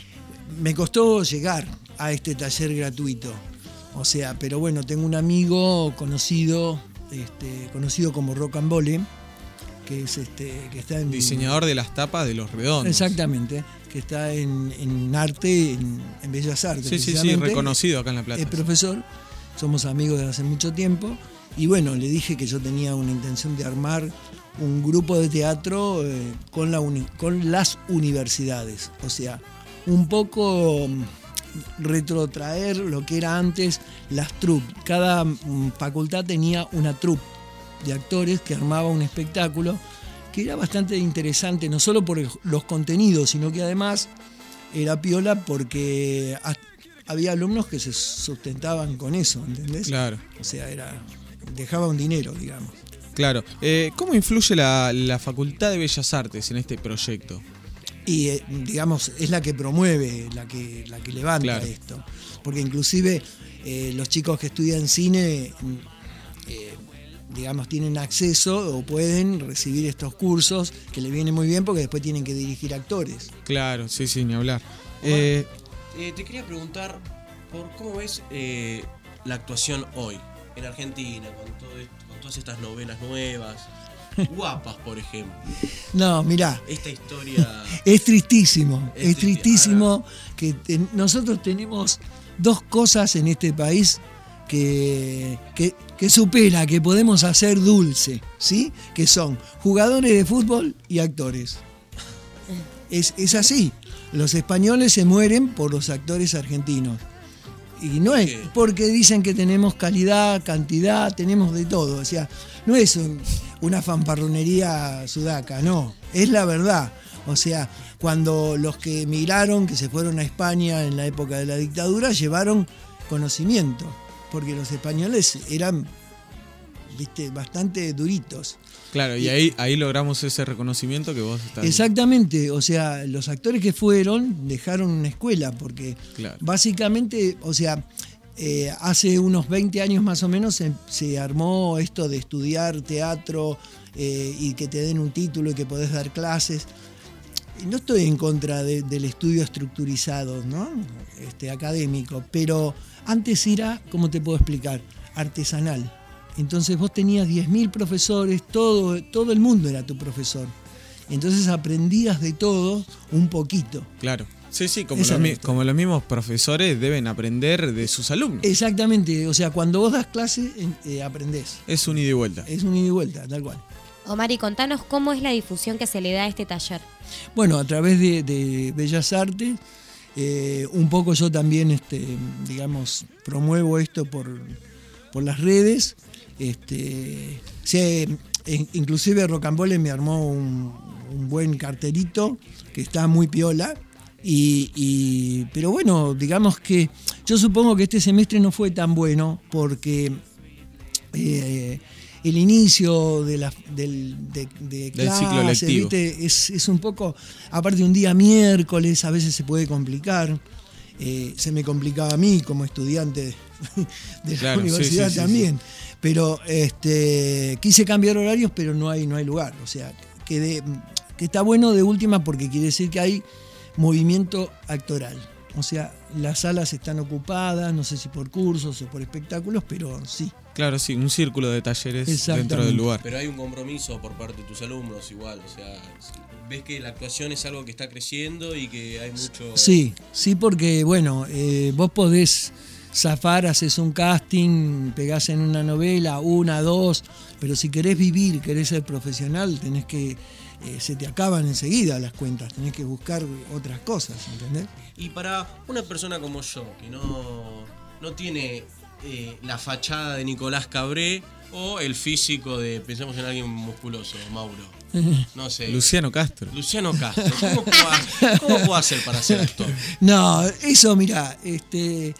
[SPEAKER 11] me costó llegar a este taller gratuito. O sea, pero bueno, tengo un amigo conocido, este, conocido como Rock and Vole, que es este, que está en
[SPEAKER 2] Diseñador de las tapas de los redondos.
[SPEAKER 11] Exactamente, que está en, en arte, en, en Bellas Artes.
[SPEAKER 2] Sí, sí, sí,
[SPEAKER 11] precisamente.
[SPEAKER 2] reconocido acá en La Plata.
[SPEAKER 11] Es profesor, somos amigos desde hace mucho tiempo. Y bueno, le dije que yo tenía una intención de armar un grupo de teatro eh, con, la uni- con las universidades. O sea, un poco mm, retrotraer lo que era antes las troupes. Cada mm, facultad tenía una troupe de actores que armaba un espectáculo que era bastante interesante, no solo por el- los contenidos, sino que además era piola porque ha- había alumnos que se sustentaban con eso, ¿entendés?
[SPEAKER 2] Claro.
[SPEAKER 11] O sea, era dejaba un dinero, digamos.
[SPEAKER 2] Claro. Eh, ¿Cómo influye la, la Facultad de Bellas Artes en este proyecto?
[SPEAKER 11] Y eh, digamos, es la que promueve, la que, la que levanta
[SPEAKER 2] Claro.
[SPEAKER 11] esto. Porque inclusive eh, los chicos que estudian cine, mm, eh, digamos, tienen acceso o pueden recibir estos cursos que les viene muy bien porque después tienen que dirigir actores.
[SPEAKER 2] Claro, sí, sí, ni hablar. Eh,
[SPEAKER 3] Eh, te quería preguntar por cómo ves eh, la actuación hoy en Argentina, con, todo esto- con todas estas novelas nuevas, guapas, por ejemplo.
[SPEAKER 11] No, mirá,
[SPEAKER 3] Esta historia.
[SPEAKER 11] es tristísimo,
[SPEAKER 3] Es
[SPEAKER 11] es,
[SPEAKER 3] tristi-
[SPEAKER 11] tristísimo que ten- nosotros tenemos dos cosas en este país que, que, que supera, que podemos hacer dulce, ¿sí? Que son jugadores de fútbol y actores. Es, es así. Los españoles se mueren por los actores argentinos. Y no es porque dicen que tenemos calidad, cantidad, tenemos de todo. O sea, no es un- una fanfarronería sudaca, no. Es la verdad. O sea, cuando los que emigraron, que se fueron a España en la época de la dictadura, llevaron conocimiento. Porque los españoles eran, viste, bastante duritos.
[SPEAKER 2] claro, y ahí, ahí logramos ese reconocimiento que vos estás...
[SPEAKER 11] Exactamente, o sea, los actores que fueron dejaron una escuela porque
[SPEAKER 2] Claro.
[SPEAKER 11] básicamente, o sea, eh, hace unos veinte años más o menos se, se armó esto de estudiar teatro eh, y que te den un título y que podés dar clases. Y no estoy en contra de- del estudio estructurizado, ¿no? Este, académico, pero antes era, ¿cómo te puedo explicar? Artesanal. Entonces vos tenías diez mil profesores, todo, todo el mundo era tu profesor. Entonces aprendías de todo un poquito.
[SPEAKER 2] Claro. Sí, sí, como
[SPEAKER 11] Esa
[SPEAKER 2] los,
[SPEAKER 11] es la
[SPEAKER 2] mi-
[SPEAKER 11] historia.
[SPEAKER 2] como los mismos profesores deben aprender de sus alumnos.
[SPEAKER 11] Exactamente, o sea, cuando vos das clase, eh, aprendés.
[SPEAKER 2] Es un ida y vuelta.
[SPEAKER 11] Es un ida y vuelta, tal cual.
[SPEAKER 4] Omar, y contanos cómo es la difusión que se le da a este taller.
[SPEAKER 11] Bueno, a través de, de Bellas Artes, eh, un poco yo también, este, digamos, promuevo esto por, por las redes. Este, se, in- inclusive Rocambole me armó un, un buen carterito que está muy piola. Y, y, pero bueno, digamos que yo supongo que este semestre no fue tan bueno porque eh, el inicio de, la, del, de, de
[SPEAKER 2] del
[SPEAKER 11] clase,
[SPEAKER 2] ciclo lectivo,
[SPEAKER 11] ¿viste? Es, es un poco, aparte un día miércoles, a veces se puede complicar. Eh, se me complicaba a mí como estudiante de
[SPEAKER 2] claro,
[SPEAKER 11] la universidad
[SPEAKER 2] sí, sí,
[SPEAKER 11] también.
[SPEAKER 2] Sí, sí.
[SPEAKER 11] Pero este, quise cambiar horarios, pero no hay, no hay lugar. O sea, que, de, que está bueno de última porque quiere decir que hay movimiento actoral. O sea, las salas están ocupadas, no sé si por cursos o por espectáculos, pero sí.
[SPEAKER 2] Claro, sí, un círculo de talleres dentro del lugar.
[SPEAKER 3] Pero hay un compromiso por parte de tus alumnos igual, o sea, ves que la actuación es algo que está creciendo y que hay mucho...
[SPEAKER 11] Sí, sí, porque bueno, eh, vos podés zafar, haces un casting, pegás en una novela, una, dos, pero si querés vivir, querés ser profesional, tenés que... Eh, se te acaban enseguida las cuentas, tenés que buscar otras cosas, ¿entendés?
[SPEAKER 3] Y para una persona como yo, que no, no tiene eh, la fachada de Nicolás Cabré o el físico de, pensemos en alguien musculoso, Mauro, no sé.
[SPEAKER 2] Luciano Castro.
[SPEAKER 3] Luciano Castro, ¿cómo puedo, cómo puedo hacer para ser actor?
[SPEAKER 11] No, eso, mirá, este...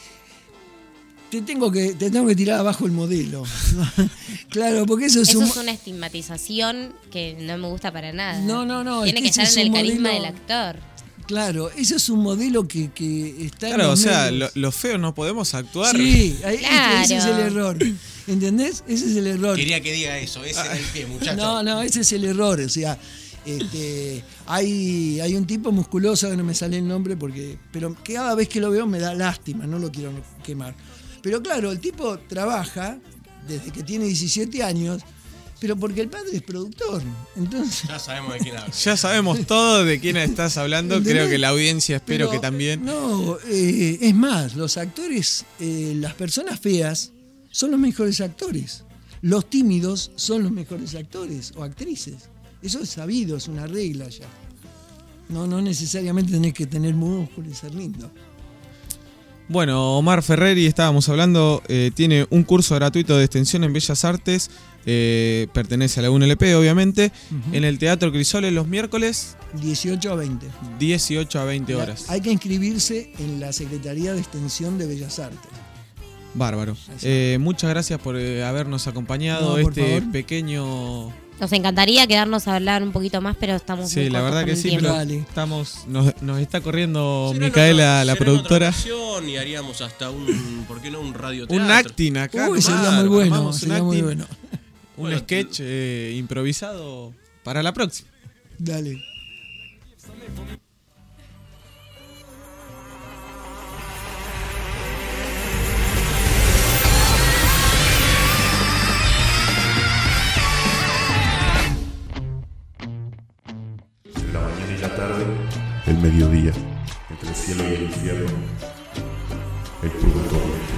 [SPEAKER 11] Te tengo que te tengo que tirar abajo el modelo. Claro, porque eso es
[SPEAKER 4] Eso
[SPEAKER 11] un...
[SPEAKER 4] es una estigmatización que no me gusta para nada.
[SPEAKER 11] No, no, no.
[SPEAKER 4] Tiene
[SPEAKER 11] es
[SPEAKER 4] que,
[SPEAKER 11] que
[SPEAKER 4] estar en el
[SPEAKER 11] un
[SPEAKER 4] carisma
[SPEAKER 11] modelo...
[SPEAKER 4] del actor.
[SPEAKER 11] Claro, eso es un modelo que, que está
[SPEAKER 2] claro,
[SPEAKER 11] en los
[SPEAKER 2] o sea,
[SPEAKER 11] medios.
[SPEAKER 2] lo, los feos no podemos actuar.
[SPEAKER 11] Sí, ahí,
[SPEAKER 4] claro.
[SPEAKER 11] ese es el error. ¿Entendés? Ese es el error.
[SPEAKER 3] Quería que diga eso, ese es el que, muchacho.
[SPEAKER 11] No, no, ese es el error. O sea, este, hay, hay un tipo musculoso que no me sale el nombre porque, pero cada vez que lo veo me da lástima, no lo quiero quemar. Pero claro, el tipo trabaja desde que tiene diecisiete años, pero porque el padre es productor. Entonces,
[SPEAKER 3] ya sabemos de quién hablas.
[SPEAKER 2] Ya sabemos todo de quién estás hablando.
[SPEAKER 11] ¿Entendés?
[SPEAKER 2] Creo que la audiencia espero
[SPEAKER 11] pero,
[SPEAKER 2] que también.
[SPEAKER 11] No, eh, es más, los actores, eh, las personas feas son los mejores actores. Los tímidos son los mejores actores o actrices. Eso es sabido, es una regla ya. No, no necesariamente tenés que tener músculo y ser lindo.
[SPEAKER 2] Bueno, Omar Ferreri, estábamos hablando, eh, tiene un curso gratuito de extensión en Bellas Artes, eh, pertenece a la U N L P, obviamente, uh-huh. en el Teatro Crisoles los miércoles.
[SPEAKER 11] dieciocho a veinte.
[SPEAKER 2] dieciocho a veinte horas.
[SPEAKER 11] Hay que inscribirse en la Secretaría de Extensión de Bellas Artes.
[SPEAKER 2] Bárbaro. Eh, muchas gracias por eh, habernos acompañado
[SPEAKER 11] no,
[SPEAKER 2] este
[SPEAKER 11] favor.
[SPEAKER 2] pequeño...
[SPEAKER 4] Nos encantaría quedarnos a hablar un poquito más, pero estamos
[SPEAKER 2] sí,
[SPEAKER 4] muy
[SPEAKER 2] la verdad que sí,
[SPEAKER 4] tiempo.
[SPEAKER 2] pero estamos, nos, nos está corriendo Micaela, la productora.
[SPEAKER 3] Y haríamos hasta un, ¿por qué no un radioteatro?
[SPEAKER 2] Un acting acá.
[SPEAKER 11] Uy, sería muy bueno, sería muy bueno.
[SPEAKER 2] Un bueno, sketch eh, improvisado para la próxima.
[SPEAKER 11] Dale.
[SPEAKER 1] La mañana y la tarde, el mediodía, entre el cielo y el infierno, el purgatorio.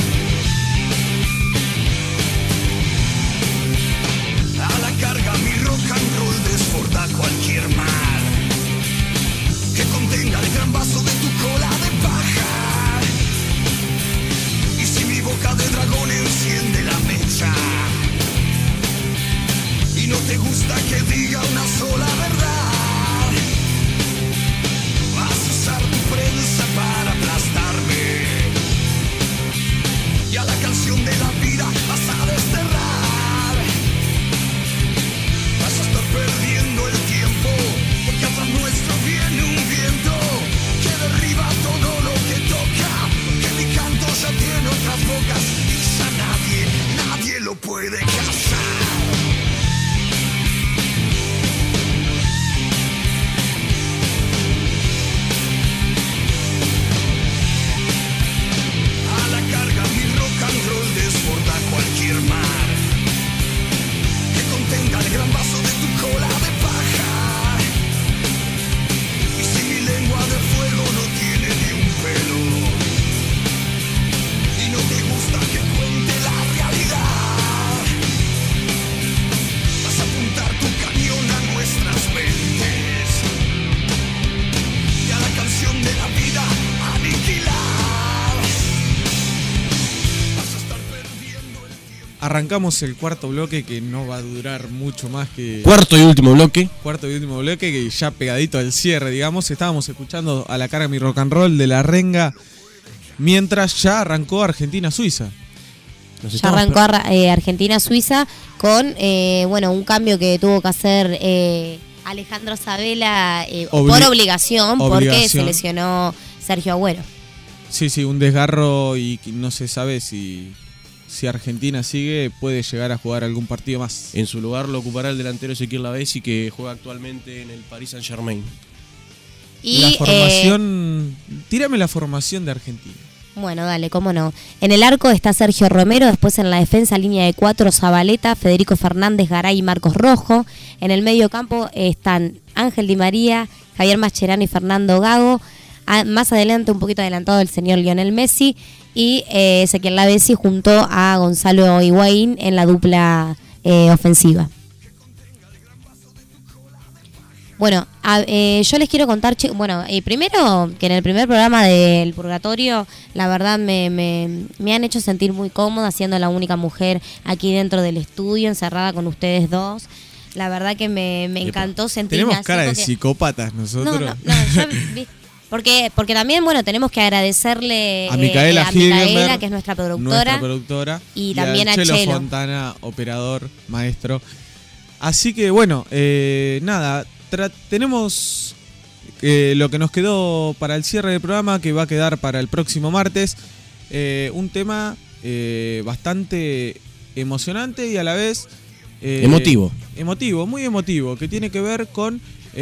[SPEAKER 6] A la carga mi
[SPEAKER 2] arrancamos el cuarto bloque que no va a durar mucho más que...
[SPEAKER 3] Cuarto y último bloque.
[SPEAKER 2] Cuarto y último bloque que ya pegadito al cierre, digamos. Estábamos escuchando a la cara mi rock and roll de La Renga mientras ya arrancó Argentina-Suiza.
[SPEAKER 4] Ya arrancó eh, Argentina-Suiza con eh, bueno un cambio que tuvo que hacer eh, Alejandro Sabela eh, Obli- por obligación, obligación porque se lesionó Sergio Agüero.
[SPEAKER 2] Sí, sí, un desgarro y no se sabe si, si Argentina sigue, puede llegar a jugar algún partido más.
[SPEAKER 3] En su lugar lo ocupará el delantero Ezequiel Lavezzi, que juega actualmente en el Paris Saint-Germain.
[SPEAKER 2] Y la formación, eh, tírame la formación de Argentina.
[SPEAKER 4] Bueno, dale, cómo no. En el arco está Sergio Romero, después en la defensa línea de cuatro Zabaleta, Federico Fernández, Garay y Marcos Rojo. En el medio campo están Ángel Di María, Javier Mascherano y Fernando Gago. A, más adelante, un poquito adelantado, el señor Lionel Messi. Y eh, Ezequiel Lavezzi junto a Gonzalo Higuaín en la dupla eh, ofensiva. Bueno, a, eh, yo les quiero contar, bueno, eh, primero que en el primer programa del Purgatorio, la verdad me, me, me han hecho sentir muy cómoda siendo la única mujer aquí dentro del estudio, encerrada con ustedes dos. La verdad que me, me encantó sentirme
[SPEAKER 2] Tenemos
[SPEAKER 4] así.
[SPEAKER 2] cara de
[SPEAKER 4] porque...
[SPEAKER 2] psicópatas nosotros.
[SPEAKER 4] No, no, no, yo, porque, porque también, bueno, tenemos que agradecerle
[SPEAKER 2] a Micaela,
[SPEAKER 4] eh, a Micaela que es nuestra productora.
[SPEAKER 2] Nuestra productora.
[SPEAKER 4] Y,
[SPEAKER 2] y
[SPEAKER 4] también a
[SPEAKER 2] Chelo,
[SPEAKER 4] Chelo
[SPEAKER 2] Fontana, operador, maestro. Así que, bueno, eh, nada... Tra- tenemos eh, lo que nos quedó para el cierre del programa, que va a quedar para el próximo martes. Eh, un tema eh, bastante emocionante y a la vez... Eh,
[SPEAKER 3] emotivo.
[SPEAKER 2] Emotivo, muy emotivo, que tiene que ver con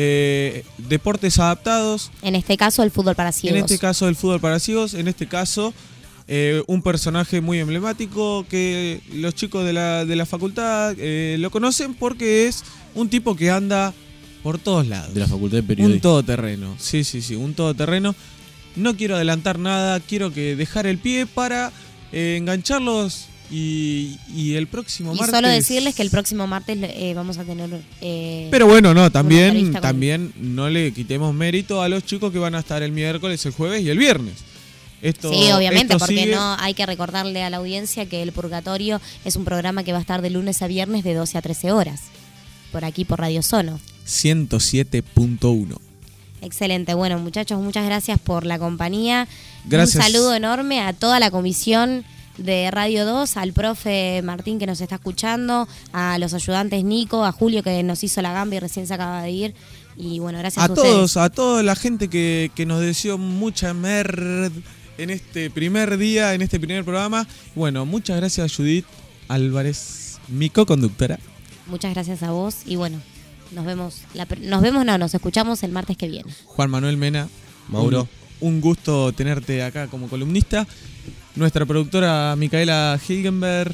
[SPEAKER 2] eh, deportes adaptados.
[SPEAKER 4] En este caso, el fútbol para ciegos.
[SPEAKER 2] En este caso, el fútbol para ciegos. En este caso... Eh, un personaje muy emblemático que los chicos de la, de la facultad eh, lo conocen porque es un tipo que anda... por todos lados.
[SPEAKER 3] De la Facultad de Periodismo.
[SPEAKER 2] Un todoterreno. Sí, sí, sí, un todoterreno. No quiero adelantar nada, quiero que dejar el pie para eh, engancharlos y, y el próximo
[SPEAKER 4] y
[SPEAKER 2] martes...
[SPEAKER 4] Y solo decirles que el próximo martes eh, vamos a tener... Eh,
[SPEAKER 2] Pero bueno, no, también, también no le quitemos mérito a los chicos que van a estar el miércoles, el jueves y el viernes. Esto,
[SPEAKER 4] sí, obviamente,
[SPEAKER 2] esto
[SPEAKER 4] porque
[SPEAKER 2] sigue...
[SPEAKER 4] no hay que recordarle a la audiencia que El Purgatorio es un programa que va a estar de lunes a viernes de doce a trece horas. Por aquí, por Radio Sono.
[SPEAKER 2] ciento siete punto uno.
[SPEAKER 4] Excelente. Bueno, muchachos, muchas gracias por la compañía.
[SPEAKER 2] Gracias.
[SPEAKER 4] Un saludo enorme a toda la comisión de Radio dos, al profe Martín que nos está escuchando, a los ayudantes Nico, a Julio que nos hizo la gamba y recién se acaba de ir. Y bueno, gracias a,
[SPEAKER 2] a
[SPEAKER 4] ustedes.
[SPEAKER 2] todos, a toda la gente que, que nos deseó mucha merd en este primer día, en este primer programa. Bueno, muchas gracias a Judith Álvarez, mi co-conductora.
[SPEAKER 4] Muchas gracias a vos y bueno, nos vemos, la, nos vemos, no, nos escuchamos el martes que viene.
[SPEAKER 2] Juan Manuel Mena,
[SPEAKER 3] Mauro,
[SPEAKER 2] un, un gusto tenerte acá como columnista. Nuestra productora Micaela Hilgenberg,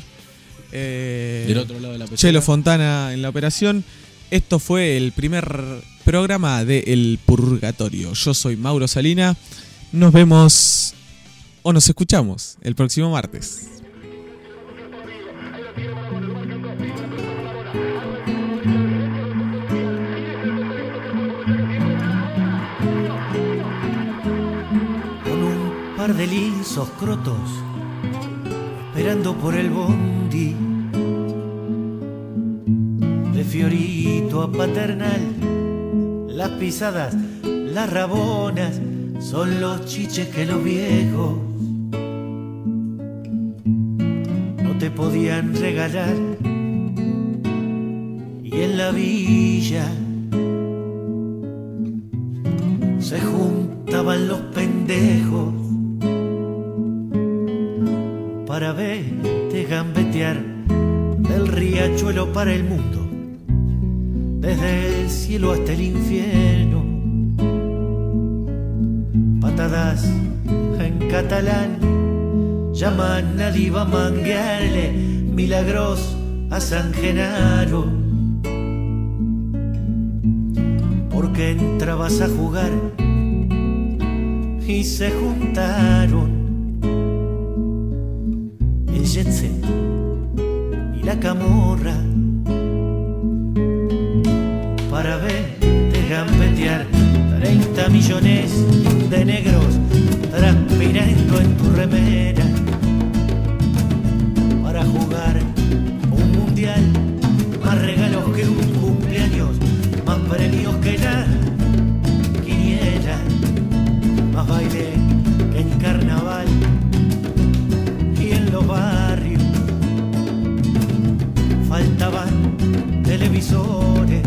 [SPEAKER 2] eh,
[SPEAKER 3] del otro lado de la pecera.
[SPEAKER 2] Chelo Fontana en la operación. Esto fue el primer programa de El Purgatorio. Yo soy Mauro Salina. Nos vemos o nos escuchamos el próximo martes.
[SPEAKER 12] De lisos crotos, esperando por el bondi, de Fiorito a Paternal, las pisadas, las rabonas, son los chiches que los viejos no te podían regalar. Y en la villa se juntaban los pendejos para verte gambetear del riachuelo para el mundo, desde el cielo hasta el infierno. Patadas en catalán llaman a Diva a manguearle milagros a San Genaro, porque entrabas a jugar y se juntaron el jet set y la camorra para verte gambetear treinta millones de negros transpirando en tu remera para jugar que un cumpleaños, más premios que la quiniela, más baile que en carnaval y en los barrios faltaban televisores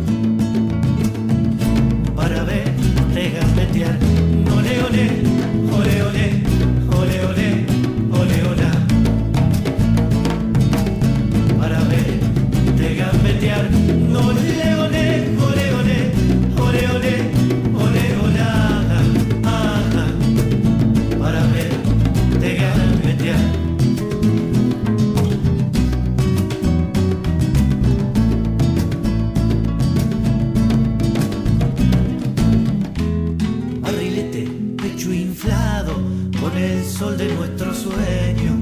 [SPEAKER 12] para verte gambetear. Ole, ole, ole, ole, ole, ole, ole, ole, para verte gambetear. Ole, ole, ole, ole, ole, ole, ole, ole, ajá, para verte gambetear. El sol de nuestros sueños,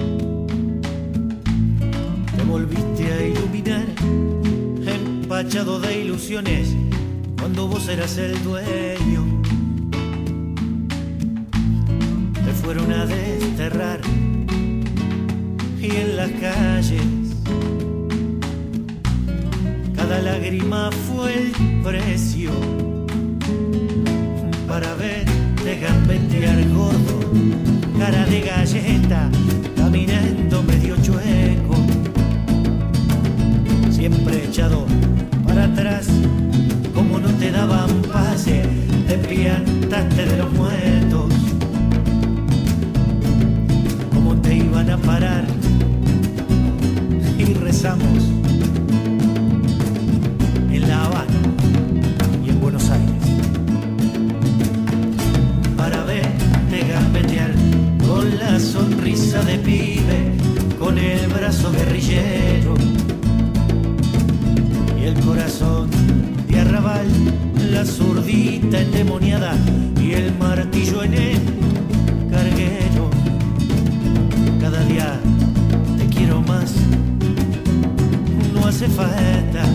[SPEAKER 12] te volviste a iluminar, empachado de ilusiones, cuando vos eras el dueño. Te fueron a desterrar y en las calles cada lágrima fue el precio para verte gambetear, gordo, cara de galleta, caminando medio chueco, siempre echado para atrás, como no te daban pase, te piantaste de los muertos, como te iban a parar, y rezamos en La Habana y en Buenos Aires para verte gambetear, con la sonrisa de pibe, con el brazo guerrillero y el corazón de arrabal, la zurdita endemoniada y el martillo en el carguero. Cada día te quiero más, no hace falta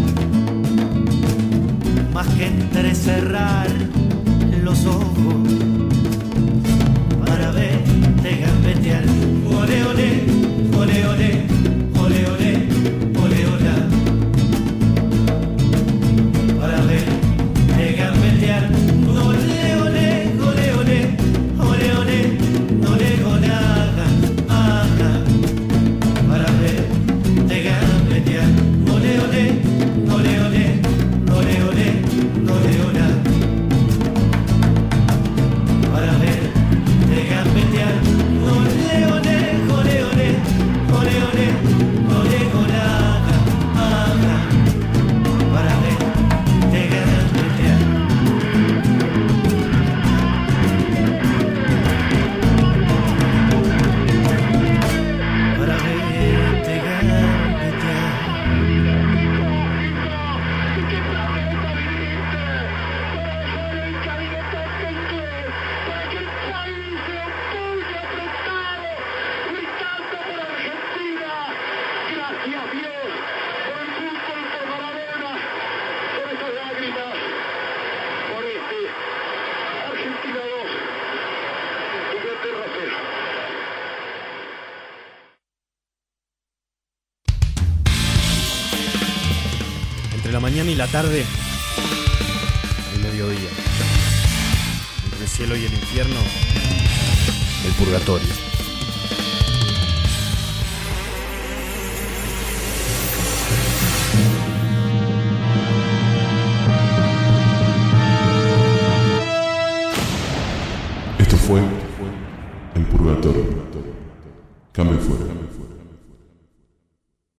[SPEAKER 12] más que entrecerrar los ojos para verte gambetear. Ole, ole, ole, ole, ole, ole, ole, ole, para verte gambetear. Ole, ole, ole, ole, ole, ole, ole, ole, ajá, para verte gambetear. Ole, ole, ole, ole, ole, ole, ole, ole, para verte gambetear. Ole, ole, ole, ole, ole, ole, ole, ole, ajá, para verte gambetear. Para verte gambetear.
[SPEAKER 13] Gracias Dios por el fútbol, por Maradona, por estas lágrimas, por este Argentina dos, Inglaterra cero.
[SPEAKER 14] Entre la mañana y la tarde, el mediodía. Entre el cielo y el infierno, el purgatorio.
[SPEAKER 1] Esto fue